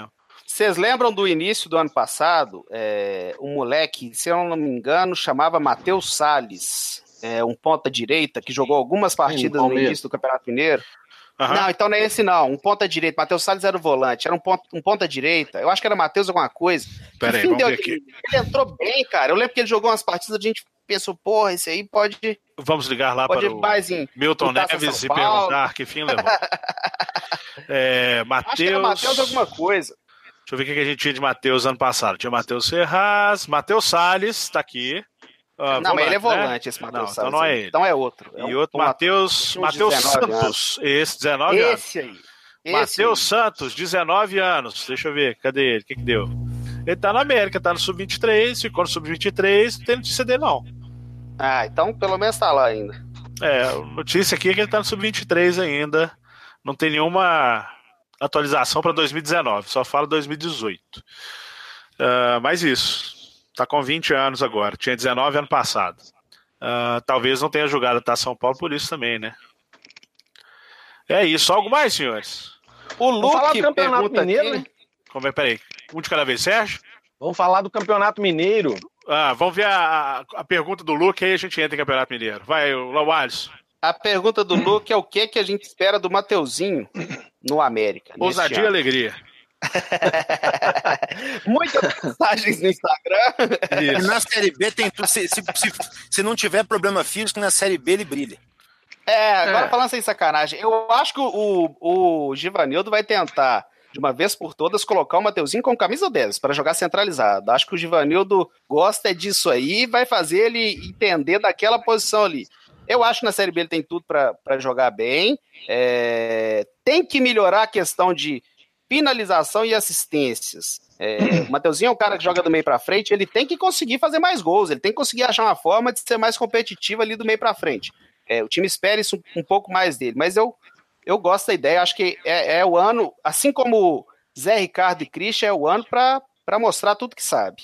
Vocês lembram do início do ano passado? É, um moleque, se eu não me engano, chamava Matheus Salles, é, um ponta-direita, que jogou algumas partidas no início do Campeonato Mineiro. Uhum. Não, então não é esse não, um ponta-direita. Matheus Salles era o volante, era um, ponta, um ponta-direita. Eu acho que era Matheus alguma coisa. Peraí, vamos ver aqui. Ele, ele entrou bem, cara. Eu lembro que ele jogou umas partidas, a gente pensou, porra, esse aí pode... Vamos ligar lá pode para o mais em, Milton Neves e perguntar que fim levou. é, Matheus... Acho que era Matheus alguma coisa. Deixa eu ver o que a gente tinha de Matheus ano passado. Tinha Matheus Ferraz, Matheus Salles, tá aqui. Uh, não, volante, mas ele é volante, né? Esse Matheus Salles. Então não é ele. Então é outro. É e um, outro, Matheus Matheus Santos. Esse, dezenove anos. Esse aí. Matheus Santos, dezenove anos. Deixa eu ver, cadê ele? O que que deu? Ele tá na América, tá no sub vinte e três, ficou no sub vinte e três, não tem notícia dele não. Ah, então pelo menos tá lá ainda. É, a notícia aqui é que ele tá no sub vinte e três ainda. Não tem nenhuma atualização para dois mil e dezenove, só fala dois mil e dezoito. Uh, mas isso, tá com vinte anos agora, tinha dezenove ano passado. Uh, talvez não tenha jogado até São Paulo por isso também, né? É isso, algo mais, senhores? O Luke pergunta Mineiro, aqui... né? Como é, peraí, um de cada vez, Sérgio? Vamos falar do Campeonato Mineiro. Ah, vamos ver a, a pergunta do Luke, aí a gente entra em Campeonato Mineiro. Vai, o Alisson. A pergunta do Luke é o que, que a gente espera do Mateuzinho no América. Ousadia e alegria. Muitas mensagens no Instagram. Isso. Na Série B tem tudo. Se, se, se, se não tiver problema físico, na Série B ele brilha. É, agora é. falando sem sacanagem, eu acho que o, o Givanildo vai tentar, de uma vez por todas, colocar o Mateuzinho com camisa dez para jogar centralizado. Acho que o Givanildo gosta disso aí e vai fazer ele entender daquela posição ali. Eu acho que na Série B ele tem tudo para jogar bem. É, tem que melhorar a questão de finalização e assistências. É, o Mateuzinho é um cara que joga do meio para frente, ele tem que conseguir fazer mais gols, ele tem que conseguir achar uma forma de ser mais competitivo ali do meio para frente. É, o time espera isso um, um pouco mais dele, mas eu, eu gosto da ideia, acho que é, é o ano, assim como Zé Ricardo e Christian, é o ano para mostrar tudo que sabe.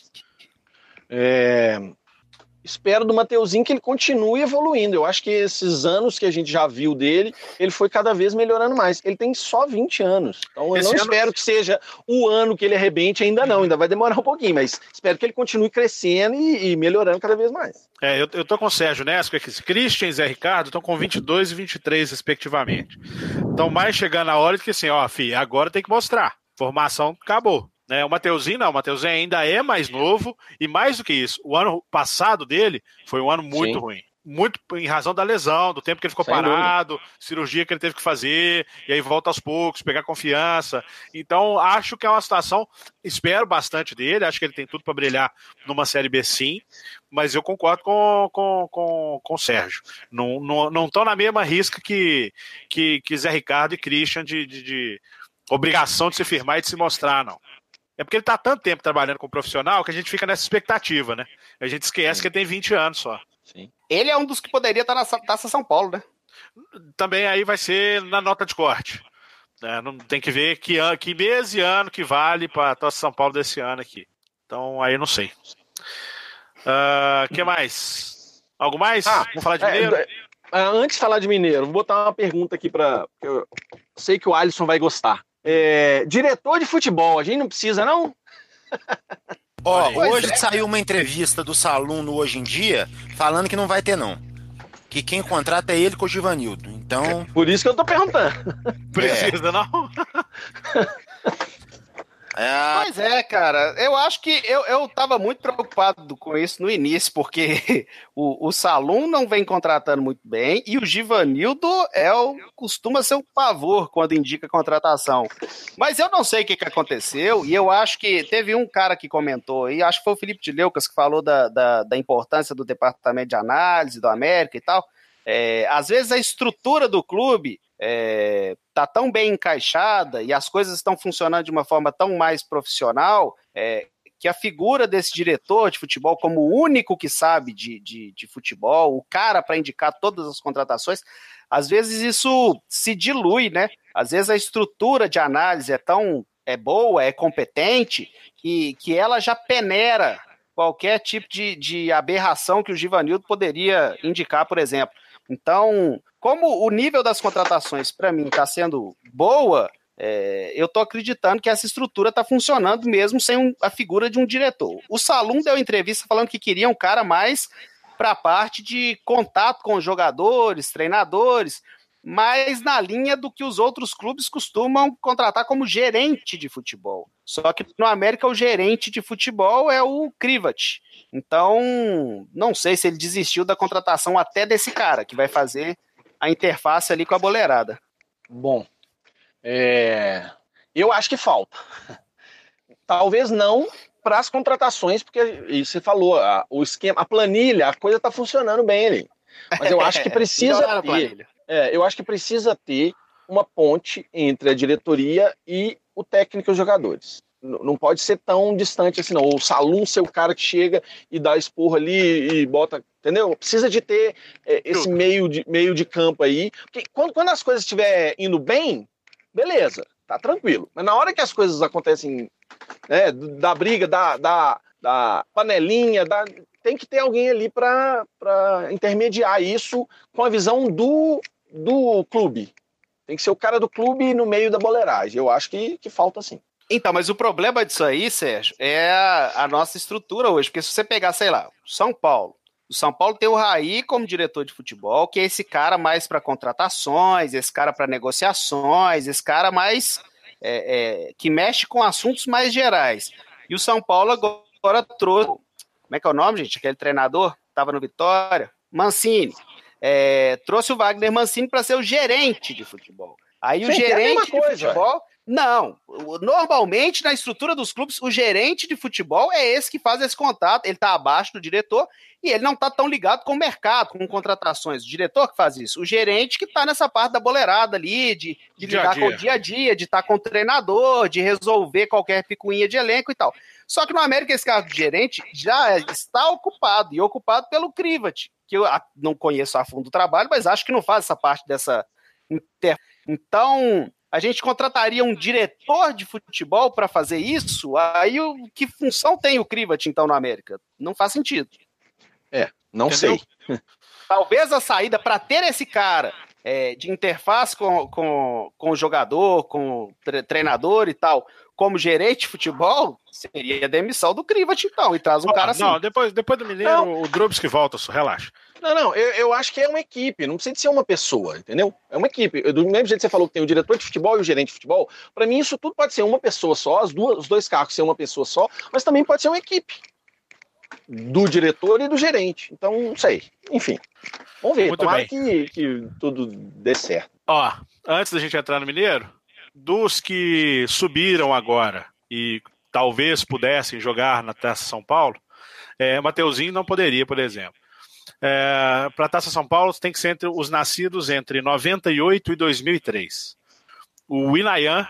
É... Espero do Mateuzinho que ele continue evoluindo. Eu acho que esses anos que a gente já viu dele, ele foi cada vez melhorando mais. Ele tem só vinte anos. Então eu Esse não ano... espero que seja o ano que ele arrebente, ainda não. Ainda vai demorar um pouquinho, mas espero que ele continue crescendo e, e melhorando cada vez mais. É, eu, eu tô com o Sérgio Nesco aqui. Christian e Zé Ricardo estão com vinte e dois e vinte e três, respectivamente. Então mais chegando a hora de que assim, ó, filho, agora tem que mostrar. Formação acabou. Né, o Mateuzinho não, o Mateuzinho ainda é mais novo e mais do que isso, o ano passado dele foi um ano muito Sim. ruim, muito em razão da lesão, do tempo que ele ficou Sem parado, dúvida. cirurgia que ele teve que fazer, e aí volta aos poucos, pegar confiança. Então acho que é uma situação, espero bastante dele, acho que ele tem tudo para brilhar numa Série B sim, mas eu concordo com, com, com, com o Sérgio, não estão não, não na mesma risca que, que, que Zé Ricardo e Christian de, de, de obrigação de se firmar e de se mostrar, não. É porque ele tá há tanto tempo trabalhando com profissional que a gente fica nessa expectativa, né? A gente esquece Sim. que ele tem vinte anos só. Sim. Ele é um dos que poderia estar na Taça São Paulo, né? Também aí vai ser na nota de corte. É, não, tem que ver que, que mês e ano que vale para a Taça São Paulo desse ano aqui. Então aí eu não sei. O uh, que mais? Algo mais? Ah, Vamos falar de Mineiro? É, é, antes de falar de Mineiro, vou botar uma pergunta aqui para... Eu sei que o Alisson vai gostar. É, diretor de futebol, a gente não precisa, não? Ó, hoje é. saiu uma entrevista do Salum no Hoje em Dia falando que não vai ter, não. Que quem contrata é ele com o Givanildo. Então. Por isso que eu tô perguntando. Precisa, é. não? É... Pois é, cara, eu acho que eu, eu tava muito preocupado com isso no início, porque o, o Salum não vem contratando muito bem e o Givanildo é o, costuma ser um pavor quando indica contratação. Mas eu não sei o que, que aconteceu e eu acho que teve um cara que comentou, e acho que foi o Felipe de Leucas que falou da, da, da importância do departamento de análise do América e tal. É, às vezes a estrutura do clube é, tá tão bem encaixada e as coisas estão funcionando de uma forma tão mais profissional é, que a figura desse diretor de futebol como o único que sabe de, de, de futebol, o cara para indicar todas as contratações, às vezes isso se dilui, né? Às vezes a estrutura de análise é tão é boa, é competente, que, que ela já peneira qualquer tipo de, de aberração que o Givanildo poderia indicar, por exemplo. Então, como o nível das contratações, para mim, está sendo boa, É, eu tô acreditando que essa estrutura tá funcionando mesmo sem um, a figura de um diretor. O Salum deu entrevista falando que queria um cara mais para a parte de contato com os jogadores, treinadores, mais na linha do que os outros clubes costumam contratar como gerente de futebol. Só que no América o gerente de futebol é o Krivat. Então, não sei se ele desistiu da contratação até desse cara, que vai fazer a interface ali com a boleirada. Bom, é... eu acho que falta. Talvez não para as contratações, porque e você falou, a, o esquema, a planilha, a coisa está funcionando bem ali. Mas eu acho que precisa ter, é, eu acho que precisa ter uma ponte entre a diretoria e o técnico e os jogadores. N- não pode ser tão distante assim, não. O Salum ser o cara que chega e dá esporro ali e bota, entendeu? Precisa de ter é, esse meio de, meio de campo aí. Porque quando, quando as coisas estiverem indo bem, beleza, tá tranquilo. Mas na hora que as coisas acontecem, né, da briga, da, da, da panelinha, da, tem que ter alguém ali para intermediar isso com a visão do, do clube. Tem que ser o cara do clube no meio da boleiragem. Eu acho que, que falta sim. Então, mas o problema disso aí, Sérgio, é a, a nossa estrutura hoje. Porque se você pegar, sei lá, São Paulo, o São Paulo tem o Raí como diretor de futebol, que é esse cara mais para contratações, esse cara para negociações, esse cara mais é, é, que mexe com assuntos mais gerais. E o São Paulo agora trouxe, como é que é o nome, gente? Aquele treinador estava no Vitória, Mancini. É, trouxe o Wagner Mancini para ser o gerente de futebol. Aí Sim, o gerente de coisa, futebol... Véio. Não, normalmente na estrutura dos clubes, o gerente de futebol é esse que faz esse contato, ele está abaixo do diretor e ele não está tão ligado com o mercado, com contratações. O diretor que faz isso, o gerente que está nessa parte da boleirada ali, de, de lidar com o dia a dia, de estar tá com o treinador, de resolver qualquer picuinha de elenco e tal. Só que no América esse cargo de gerente já está ocupado, e ocupado pelo Krivat, que eu não conheço a fundo o trabalho, mas acho que não faz essa parte dessa... Inter... Então... A gente contrataria um diretor de futebol para fazer isso? Aí o, que função tem o Krivat, então, na América? Não faz sentido. É, não Entendeu? sei. Talvez a saída para ter esse cara é, de interface com, com, com o jogador, com o tre- treinador e tal, como gerente de futebol, seria a demissão do Krivat, então, e traz um oh, cara assim. Não, depois, depois do Mineiro, não. O Drubsky volta, relaxa. Não, não, eu, eu acho que é uma equipe, não precisa de ser uma pessoa, entendeu? É uma equipe. Eu, do mesmo jeito que você falou que tem o diretor de futebol e o gerente de futebol, para mim isso tudo pode ser uma pessoa só, as duas, os dois cargos ser uma pessoa só, mas também pode ser uma equipe do diretor e do gerente. Então, não sei. Enfim, vamos ver. Muito Tomara bem. que, que tudo dê certo. Ó, antes da gente entrar no Mineiro, dos que subiram agora e talvez pudessem jogar na Taça São Paulo, é, Mateuzinho não poderia, por exemplo. É, para a Taça São Paulo tem que ser entre os nascidos entre noventa e oito e dois mil e três. O Inayan,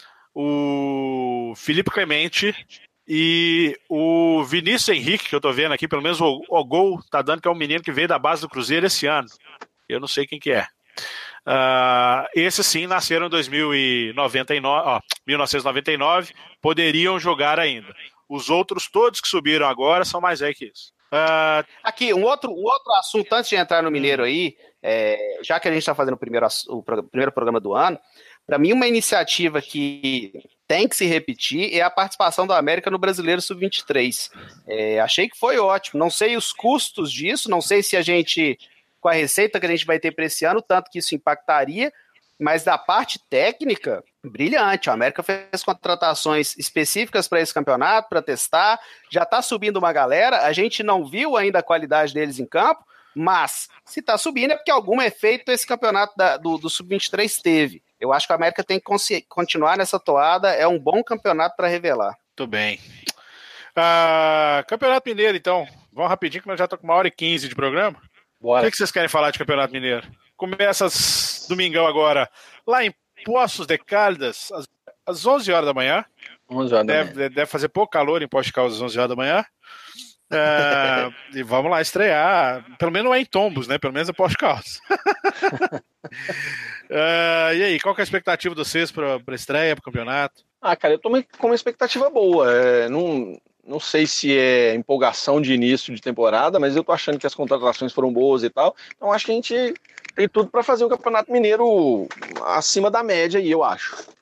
o Felipe Clemente e o Vinícius Henrique, que eu tô vendo aqui, pelo menos o, o gol tá dando, que é um menino que veio da base do Cruzeiro esse ano. Eu não sei quem que é. Uh, esses sim nasceram em dois mil e noventa e nove, ó, mil novecentos e noventa e nove, poderiam jogar ainda. Os outros todos que subiram agora são mais velhos que isso. Uh... Aqui, um outro, um outro assunto antes de entrar no Mineiro aí, é, já que a gente está fazendo o primeiro, o primeiro programa do ano, para mim uma iniciativa que tem que se repetir é a participação do América no Brasileiro sub vinte e três. É, achei que foi ótimo, não sei os custos disso, não sei se a gente, com a receita que a gente vai ter para esse ano, tanto que isso impactaria, mas da parte técnica, brilhante. O América fez contratações específicas para esse campeonato, para testar, já está subindo uma galera, a gente não viu ainda a qualidade deles em campo, mas se está subindo é porque algum efeito esse campeonato da, do, do sub vinte e três teve. Eu acho que o América tem que continuar nessa toada, é um bom campeonato para revelar. Muito bem. Uh, Campeonato Mineiro, então. Vamos rapidinho, que nós já estamos com uma hora e quinze de programa. Bora. O que, que vocês querem falar de Campeonato Mineiro? Começa domingão agora, lá em Poços de Caldas, às, às onze horas da manhã. onze horas da deve, manhã. Deve fazer pouco calor em Poços de Caldas às onze horas da manhã. Uh, e vamos lá estrear. Pelo menos não é em Tombos, né? Pelo menos é Poços de Caldas. uh, e aí, qual que é a expectativa de vocês para a estreia, para o campeonato? Ah, cara, eu tô com uma expectativa boa. É, não, não sei se é empolgação de início de temporada, mas eu tô achando que as contratações foram boas e tal. Então acho que a gente tem tudo para fazer o Campeonato Mineiro acima da média aí, eu acho.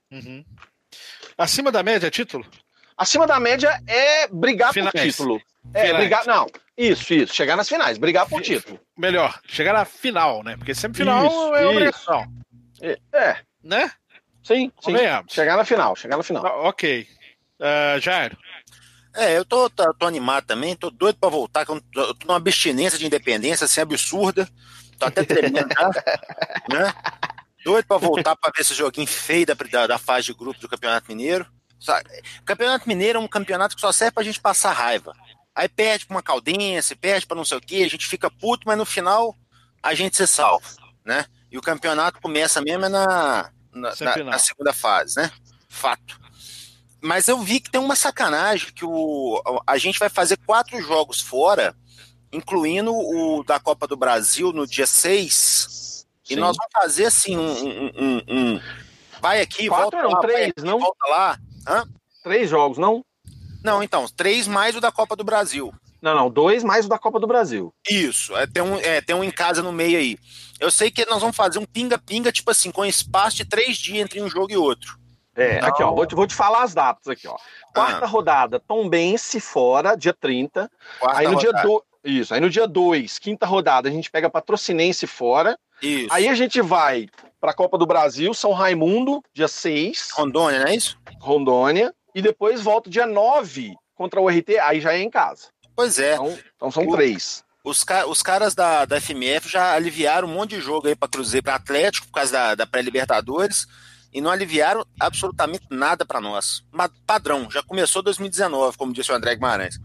Uhum. Acima da média é título? Acima da média é brigar Finais. por título. É, Finais. brigar. Não, isso, isso. Chegar nas finais, brigar por título. Melhor, chegar na final, né? Porque semifinal Isso, é isso. obrigação. É, é, Né? sim, sim. Convenhamos. Chegar na final, chegar na final. Ah, ok. Uh, Jairo. É, eu tô, tô, tô animado também, tô doido pra voltar, que eu tô, eu tô numa abstinência de independência, assim, absurda. Tô até tremendo já, né? Doido pra voltar pra ver esse joguinho feio da, da, da fase de grupo do Campeonato Mineiro. Só, o Campeonato Mineiro é um campeonato que só serve pra gente passar raiva. Aí perde pra uma Caldense, perde pra não sei o quê, a gente fica puto, mas no final a gente se salva, né? E o campeonato começa mesmo é na, na, na, na segunda fase, né? Fato. Mas eu vi que tem uma sacanagem que o, a gente vai fazer quatro jogos fora, incluindo o da Copa do Brasil no dia seis. Sim. E nós vamos fazer assim um, um, um, um vai aqui, quatro, volta não, lá, três, vai aqui, não? volta lá. Hã? Três jogos, não? Não, então, três mais o da Copa do Brasil. Não, não, dois mais o da Copa do Brasil. Isso, é, tem, um, é, tem um em casa no meio aí. Eu sei que nós vamos fazer um pinga-pinga, tipo assim, com espaço de três dias entre um jogo e outro. É, aqui, ó, vou te, vou te falar as datas aqui, ó. Quarta ah. rodada, Tombense fora, dia trinta. Quarta aí no rodada. dia do... Isso, aí no dia dois, quinta rodada, a gente pega Patrocinense fora. Isso. Aí a gente vai pra Copa do Brasil, São Raimundo, dia seis. Rondônia, não é isso? Rondônia. E depois volta dia nove contra o R T, aí já é em casa. Pois é. Então, então são o, três. Os, os caras da, da F M F já aliviaram um monte de jogo aí pra Cruzeiro, pra Atlético, por causa da, da pré-Libertadores. E não aliviaram absolutamente nada para nós. Mas padrão, já começou dois mil e dezenove, como disse o André Guimarães.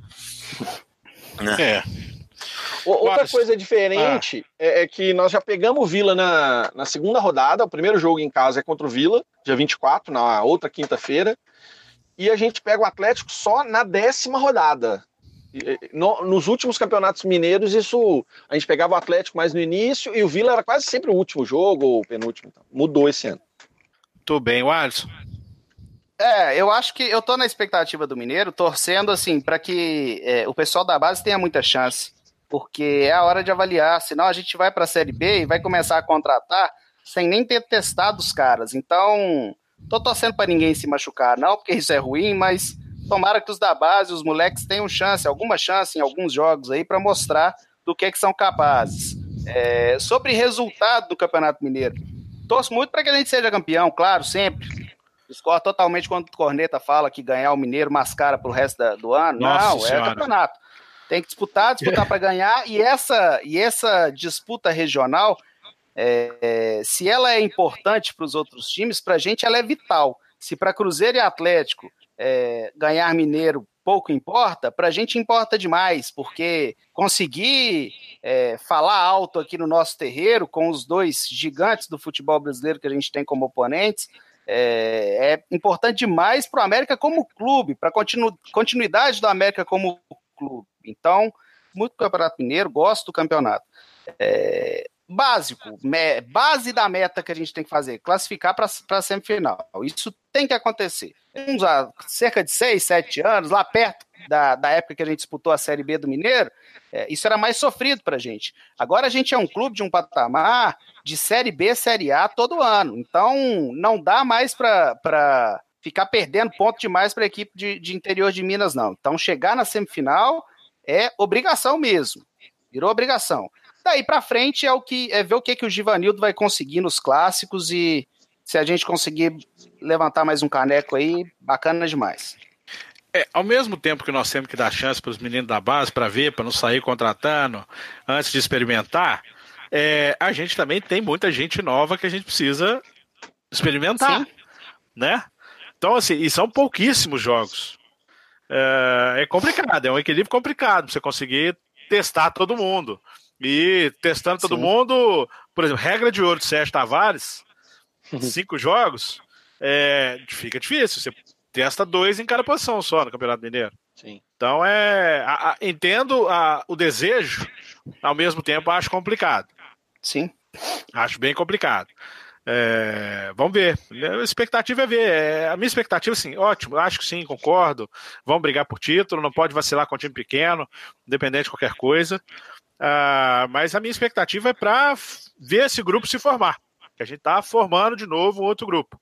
É. Outra coisa diferente ah. é, é que nós já pegamos o Vila na, na segunda rodada. O primeiro jogo em casa é contra o Vila, dia vinte e quatro, na outra quinta-feira. E a gente pega o Atlético só na décima rodada. No, nos últimos campeonatos mineiros, isso a gente pegava o Atlético mais no início e o Vila era quase sempre o último jogo ou o penúltimo. Então, mudou esse ano. Tudo bem, o Alisson? É, eu acho que eu tô na expectativa do Mineiro, torcendo assim para que é, o pessoal da base tenha muita chance, porque é a hora de avaliar, senão a gente vai para a Série B e vai começar a contratar sem nem ter testado os caras. Então, tô torcendo para ninguém se machucar, não, porque isso é ruim, mas tomara que os da base, os moleques tenham chance, alguma chance em alguns jogos aí para mostrar do que, que são capazes. É, sobre resultado do Campeonato Mineiro, torço muito para que a gente seja campeão, claro, sempre. Discordo totalmente quando o Corneta fala que ganhar o Mineiro mascara pro resto da, do ano. Nossa Não, senhora. É campeonato. Tem que disputar, disputar para ganhar. E essa, e essa disputa regional, é, é, se ela é importante para os outros times, para a gente ela é vital. Se para Cruzeiro e Atlético é, ganhar Mineiro pouco importa, para a gente importa demais, porque conseguir é, falar alto aqui no nosso terreiro com os dois gigantes do futebol brasileiro que a gente tem como oponentes, É, é importante demais para o América como clube, para a continu, continuidade do América como clube. Então, muito Campeonato Mineiro, gosto do campeonato. É, básico, me, base da meta que a gente tem que fazer, classificar para a semifinal. Isso tem que acontecer. Uns há cerca de seis, sete anos, lá perto da, da época que a gente disputou a Série B do Mineiro, é, isso era mais sofrido para a gente. Agora a gente é um clube de um patamar de Série B, Série A todo ano. Então, não dá mais para ficar perdendo ponto demais para a equipe de, de interior de Minas, não. Então, chegar na semifinal é obrigação mesmo. Virou obrigação. Daí para frente é, o que, é ver o que, que o Givanildo vai conseguir nos clássicos e se a gente conseguir levantar mais um caneco aí, bacana demais. É, ao mesmo tempo que nós temos que dar chance para os meninos da base para ver, para não sair contratando antes de experimentar, é, a gente também tem muita gente nova que a gente precisa experimentar. Sim. Né? Então, assim, e são pouquíssimos jogos. É, é complicado, é um equilíbrio complicado para você conseguir testar todo mundo. E testando todo Sim. mundo, por exemplo, regra de ouro de Sérgio Tavares, cinco jogos, é, fica difícil. Você testa dois em cada posição só no Campeonato Mineiro. Sim. Então, é, a, a, entendo a, o desejo, ao mesmo tempo acho complicado. Sim. Acho bem complicado. É, vamos ver. A expectativa é ver. É, a minha expectativa, sim, ótimo. Acho que sim, concordo. Vamos brigar por título. Não pode vacilar com um time pequeno, independente de qualquer coisa. Uh, mas a minha expectativa é para ver esse grupo se formar. Que a gente está formando de novo outro grupo.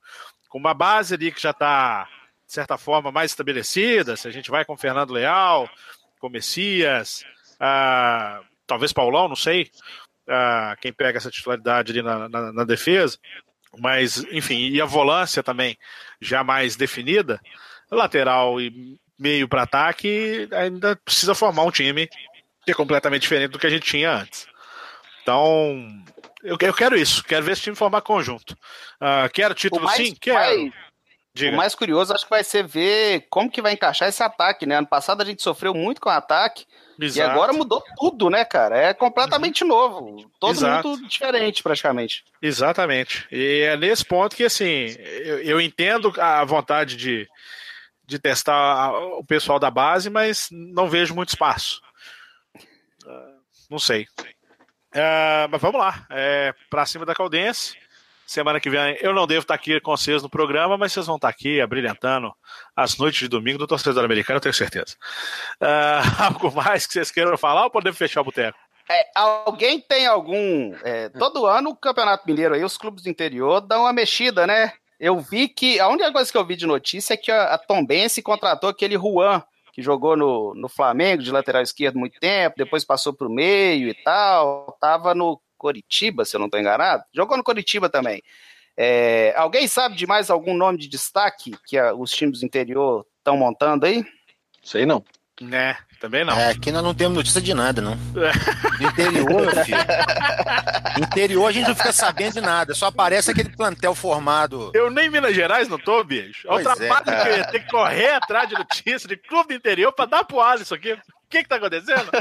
com uma base ali que já está, de certa forma, mais estabelecida, se a gente vai com Fernando Leal, com Messias, ah, talvez Paulão, não sei, ah, quem pega essa titularidade ali na, na, na defesa, mas, enfim, e a volância também já mais definida, lateral e meio para ataque, ainda precisa formar um time que é completamente diferente do que a gente tinha antes. Então, eu, eu quero isso, quero ver esse time formar conjunto. Uh, quero título mais, sim? Quero. Mais, o mais curioso acho que vai ser ver como que vai encaixar esse ataque, né? Ano passado a gente sofreu muito com o ataque, Exato. E agora mudou tudo, né, cara? É completamente uhum. novo, todo Exato. Mundo diferente praticamente. Exatamente, e é nesse ponto que, assim, eu, eu entendo a vontade de, de testar o pessoal da base, mas não vejo muito espaço. Uh, não sei. Uh, mas vamos lá, é, pra cima da Caldense. Semana que vem eu não devo estar aqui com vocês no programa, mas vocês vão estar aqui abrilhantando as noites de domingo do torcedor americano, eu tenho certeza. Uh, algo mais que vocês queiram falar ou podemos fechar o boteco? É, alguém tem algum... É, todo ano o Campeonato Mineiro aí, os clubes do interior dão uma mexida, né? Eu vi que... A única coisa que eu vi de notícia é que a, a Tombense contratou aquele Juan, que jogou no, no Flamengo de lateral esquerdo muito tempo, depois passou pro meio e tal, tava no Coritiba, se eu não estou enganado, jogou no Coritiba também. É, alguém sabe de mais algum nome de destaque que a, os times do interior estão montando aí? Sei não. Né, também não. É, aqui nós não temos notícia de nada, não. No interior, meu filho. Interior a gente não fica sabendo de nada, só aparece aquele plantel formado. Eu nem em Minas Gerais não tô, bicho. É o trabalho é, que eu ia ter que correr atrás de notícia de clube do interior pra dar pro Alisson aqui. O que que tá acontecendo?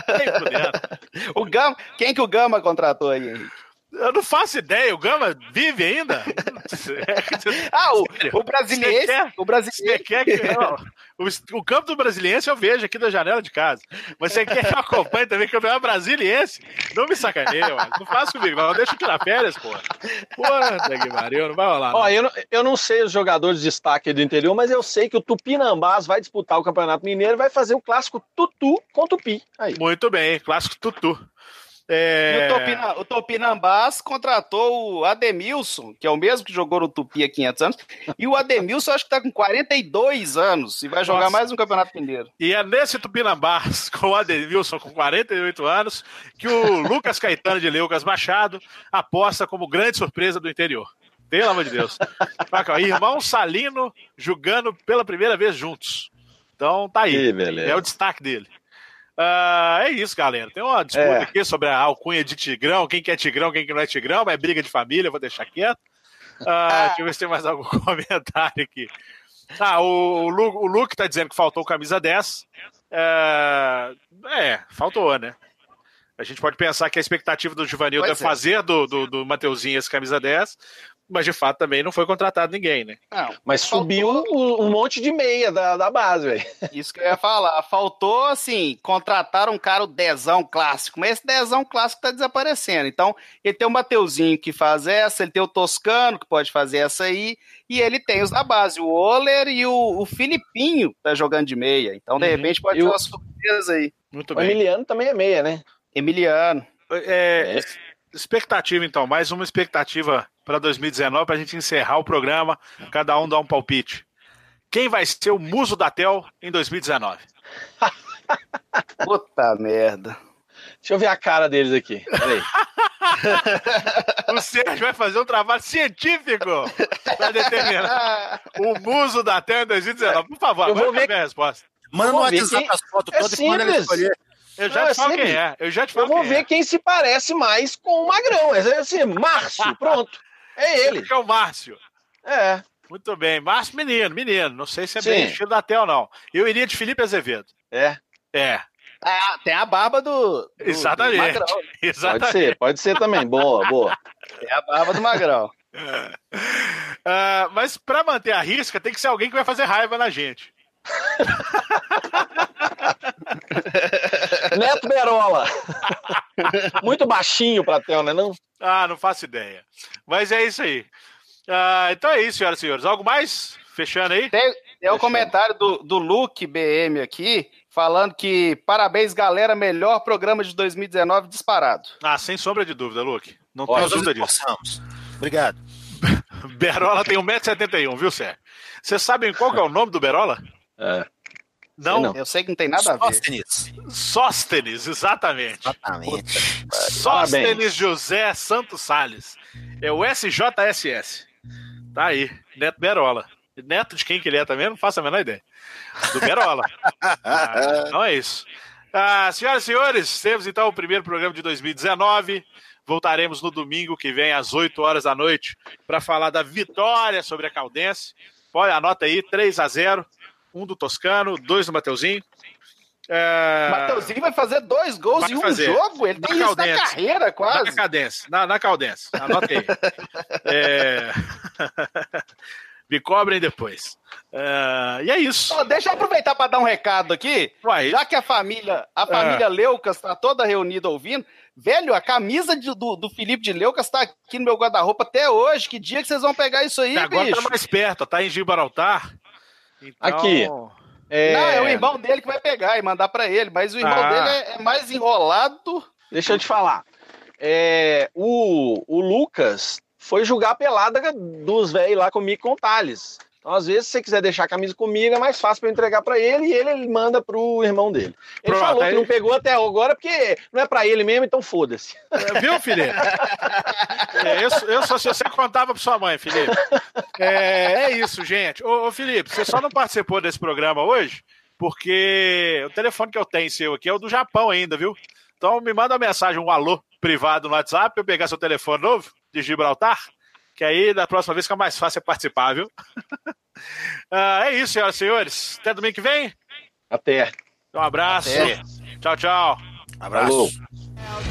o Gama, quem que o Gama contratou aí, Henrique? Eu não faço ideia, o Gama vive ainda? ah, o, o brasiliense. O brasiliense. Quer que, não, o, o campo do brasiliense eu vejo aqui da janela de casa. Mas você quer que eu acompanhe também o campeonato brasiliense? Não me sacaneia, mano. Não faça comigo, não. Deixa eu tirar férias, pô. Puta que pariu, não vai rolar. Ó, eu, não, eu não sei os jogadores de destaque do interior, mas eu sei que o Tupinambás vai disputar o Campeonato Mineiro e vai fazer o clássico Tutu com Tupi. Aí. Muito bem, clássico Tutu. É... E o, Tupina, o Tupinambás contratou o Ademilson, que é o mesmo que jogou no Tupi há quinhentos anos, e o Ademilson acho que tá com quarenta e dois anos e vai jogar Nossa. mais um Campeonato Mineiro. E é nesse Tupinambás, com o Ademilson com quarenta e oito anos, que o Lucas Caetano de Leucas Machado aposta como grande surpresa do interior. Pelo amor de Deus. Irmão Salino jogando pela primeira vez juntos. Então tá aí, é o destaque dele. Uh, é isso, galera. Tem uma disputa é. aqui sobre a alcunha de Tigrão, quem que é Tigrão, quem que não é Tigrão, mas é briga de família, eu vou deixar quieto. Uh, deixa eu ver se tem mais algum comentário aqui. Ah, o, o, Lu, o Luke tá dizendo que faltou camisa dez. Uh, é, faltou, né? A gente pode pensar que a expectativa do Givanildo é fazer do, do, do Mateuzinho esse camisa dez, mas de fato também não foi contratado ninguém, né? Não, mas subiu faltou... um monte de meia da, da base, velho. Isso que eu ia falar. Faltou, assim, contratar um cara o dezão clássico, mas esse dezão clássico tá desaparecendo. Então, ele tem o Mateuzinho que faz essa, ele tem o Toscano que pode fazer essa aí, e ele tem os da base, o Oler e o, o Filipinho tá jogando de meia. Então, de uhum. repente, pode ter uma surpresa aí. Muito bem. O Emiliano também é meia, né? Emiliano. É... é. Expectativa, então, mais uma expectativa para dois mil e dezenove, para a gente encerrar o programa, cada um dar um palpite. Quem vai ser o muso da Tel em dois mil e dezenove? Puta merda. Deixa eu ver a cara deles aqui. Peraí. O Sérgio vai fazer um trabalho científico para determinar o muso da Tel em dois mil e dezenove. Por favor, eu vou ver a resposta. Manda no WhatsApp as fotos todas e manda ele escolher. Eu já não, te falo quem é. Eu já te falo Eu vou quem ver é. quem se parece mais com o Magrão. É assim, Márcio, pronto. É ele. Que é o Márcio. É. Muito bem. Márcio, menino, menino. Não sei se é Sim. bem estilo da Tel, não. Eu iria de Felipe Azevedo. É? É. Ah, tem a barba do, do Exatamente. Do Magrão. Exatamente. Pode ser, pode ser também. Boa, boa. Tem a barba do Magrão. uh, mas pra manter a risca, tem que ser alguém que vai fazer raiva na gente. Neto Berola. Muito baixinho pra Tel, né? Não? Ah, não faço ideia. Mas é isso aí. Uh, então é isso, senhoras e senhores. Algo mais? Fechando aí? Tem, tem um comentário do, do Luke B M aqui, falando que parabéns, galera, melhor programa de dois mil e dezenove disparado. Ah, sem sombra de dúvida, Luke. Não tenho dúvida disso. Obrigado. Berola tem um metro e setenta e um, viu, Sérgio? Vocês sabem qual que é o nome do Berola? É. Não? não? Eu sei que não tem nada a ver. Sóstenes. Sóstenes, exatamente. Exatamente. Sóstenes José Santos Salles. É o S J S S. Tá aí, Neto Berola. Neto de quem que ele é também? Não faço a menor ideia. Do Berola. Ah, então é isso. Ah, senhoras e senhores, temos então o primeiro programa de dois mil e dezenove. Voltaremos no domingo que vem, às oito horas da noite, para falar da vitória sobre a Caldense. Pode, anota aí, três a zero. Um do Toscano, dois do Mateuzinho. É... Mateuzinho vai fazer dois gols vai em um fazer. jogo? Ele Na tem isso na Caldense. carreira, quase. Na Caldense, na, na Caldense. Anota aí. é... Me cobrem depois. É... E é isso. Oh, deixa eu aproveitar para dar um recado aqui. Uai. Já que a família, a família É. Leucas está toda reunida ouvindo, velho, a camisa de- do, do Felipe de Leucas está aqui no meu guarda-roupa até hoje. Que dia que vocês vão pegar isso aí, Agora bicho? tá mais perto, tá em Gibraltar. Então... Aqui. É... Não, é o irmão dele que vai pegar e mandar para ele, mas o irmão Ah. dele é, é mais enrolado. Deixa eu te falar. É, o, o Lucas foi jogar a pelada dos velhos lá comigo com o Thales. Então, às vezes, se você quiser deixar a camisa comigo, é mais fácil para eu entregar para ele e ele, ele manda pro irmão dele. Ele Pronto, falou aí- que não pegou até agora porque não é para ele mesmo, então foda-se. É, viu, Felipe? É, eu, eu só se você contava pra sua mãe, Felipe. É, é isso, gente. Ô, ô, Felipe, você só não participou desse programa hoje porque o telefone que eu tenho seu aqui é o do Japão ainda, viu? Então me manda uma mensagem, um alô privado no WhatsApp pra eu pegar seu telefone novo de Gibraltar, que aí da próxima vez fica mais fácil você participar, viu? Ah, é isso, senhoras e senhores. Até domingo que vem. Até. Um abraço. Até. Tchau, tchau. Abraço. Falou. Now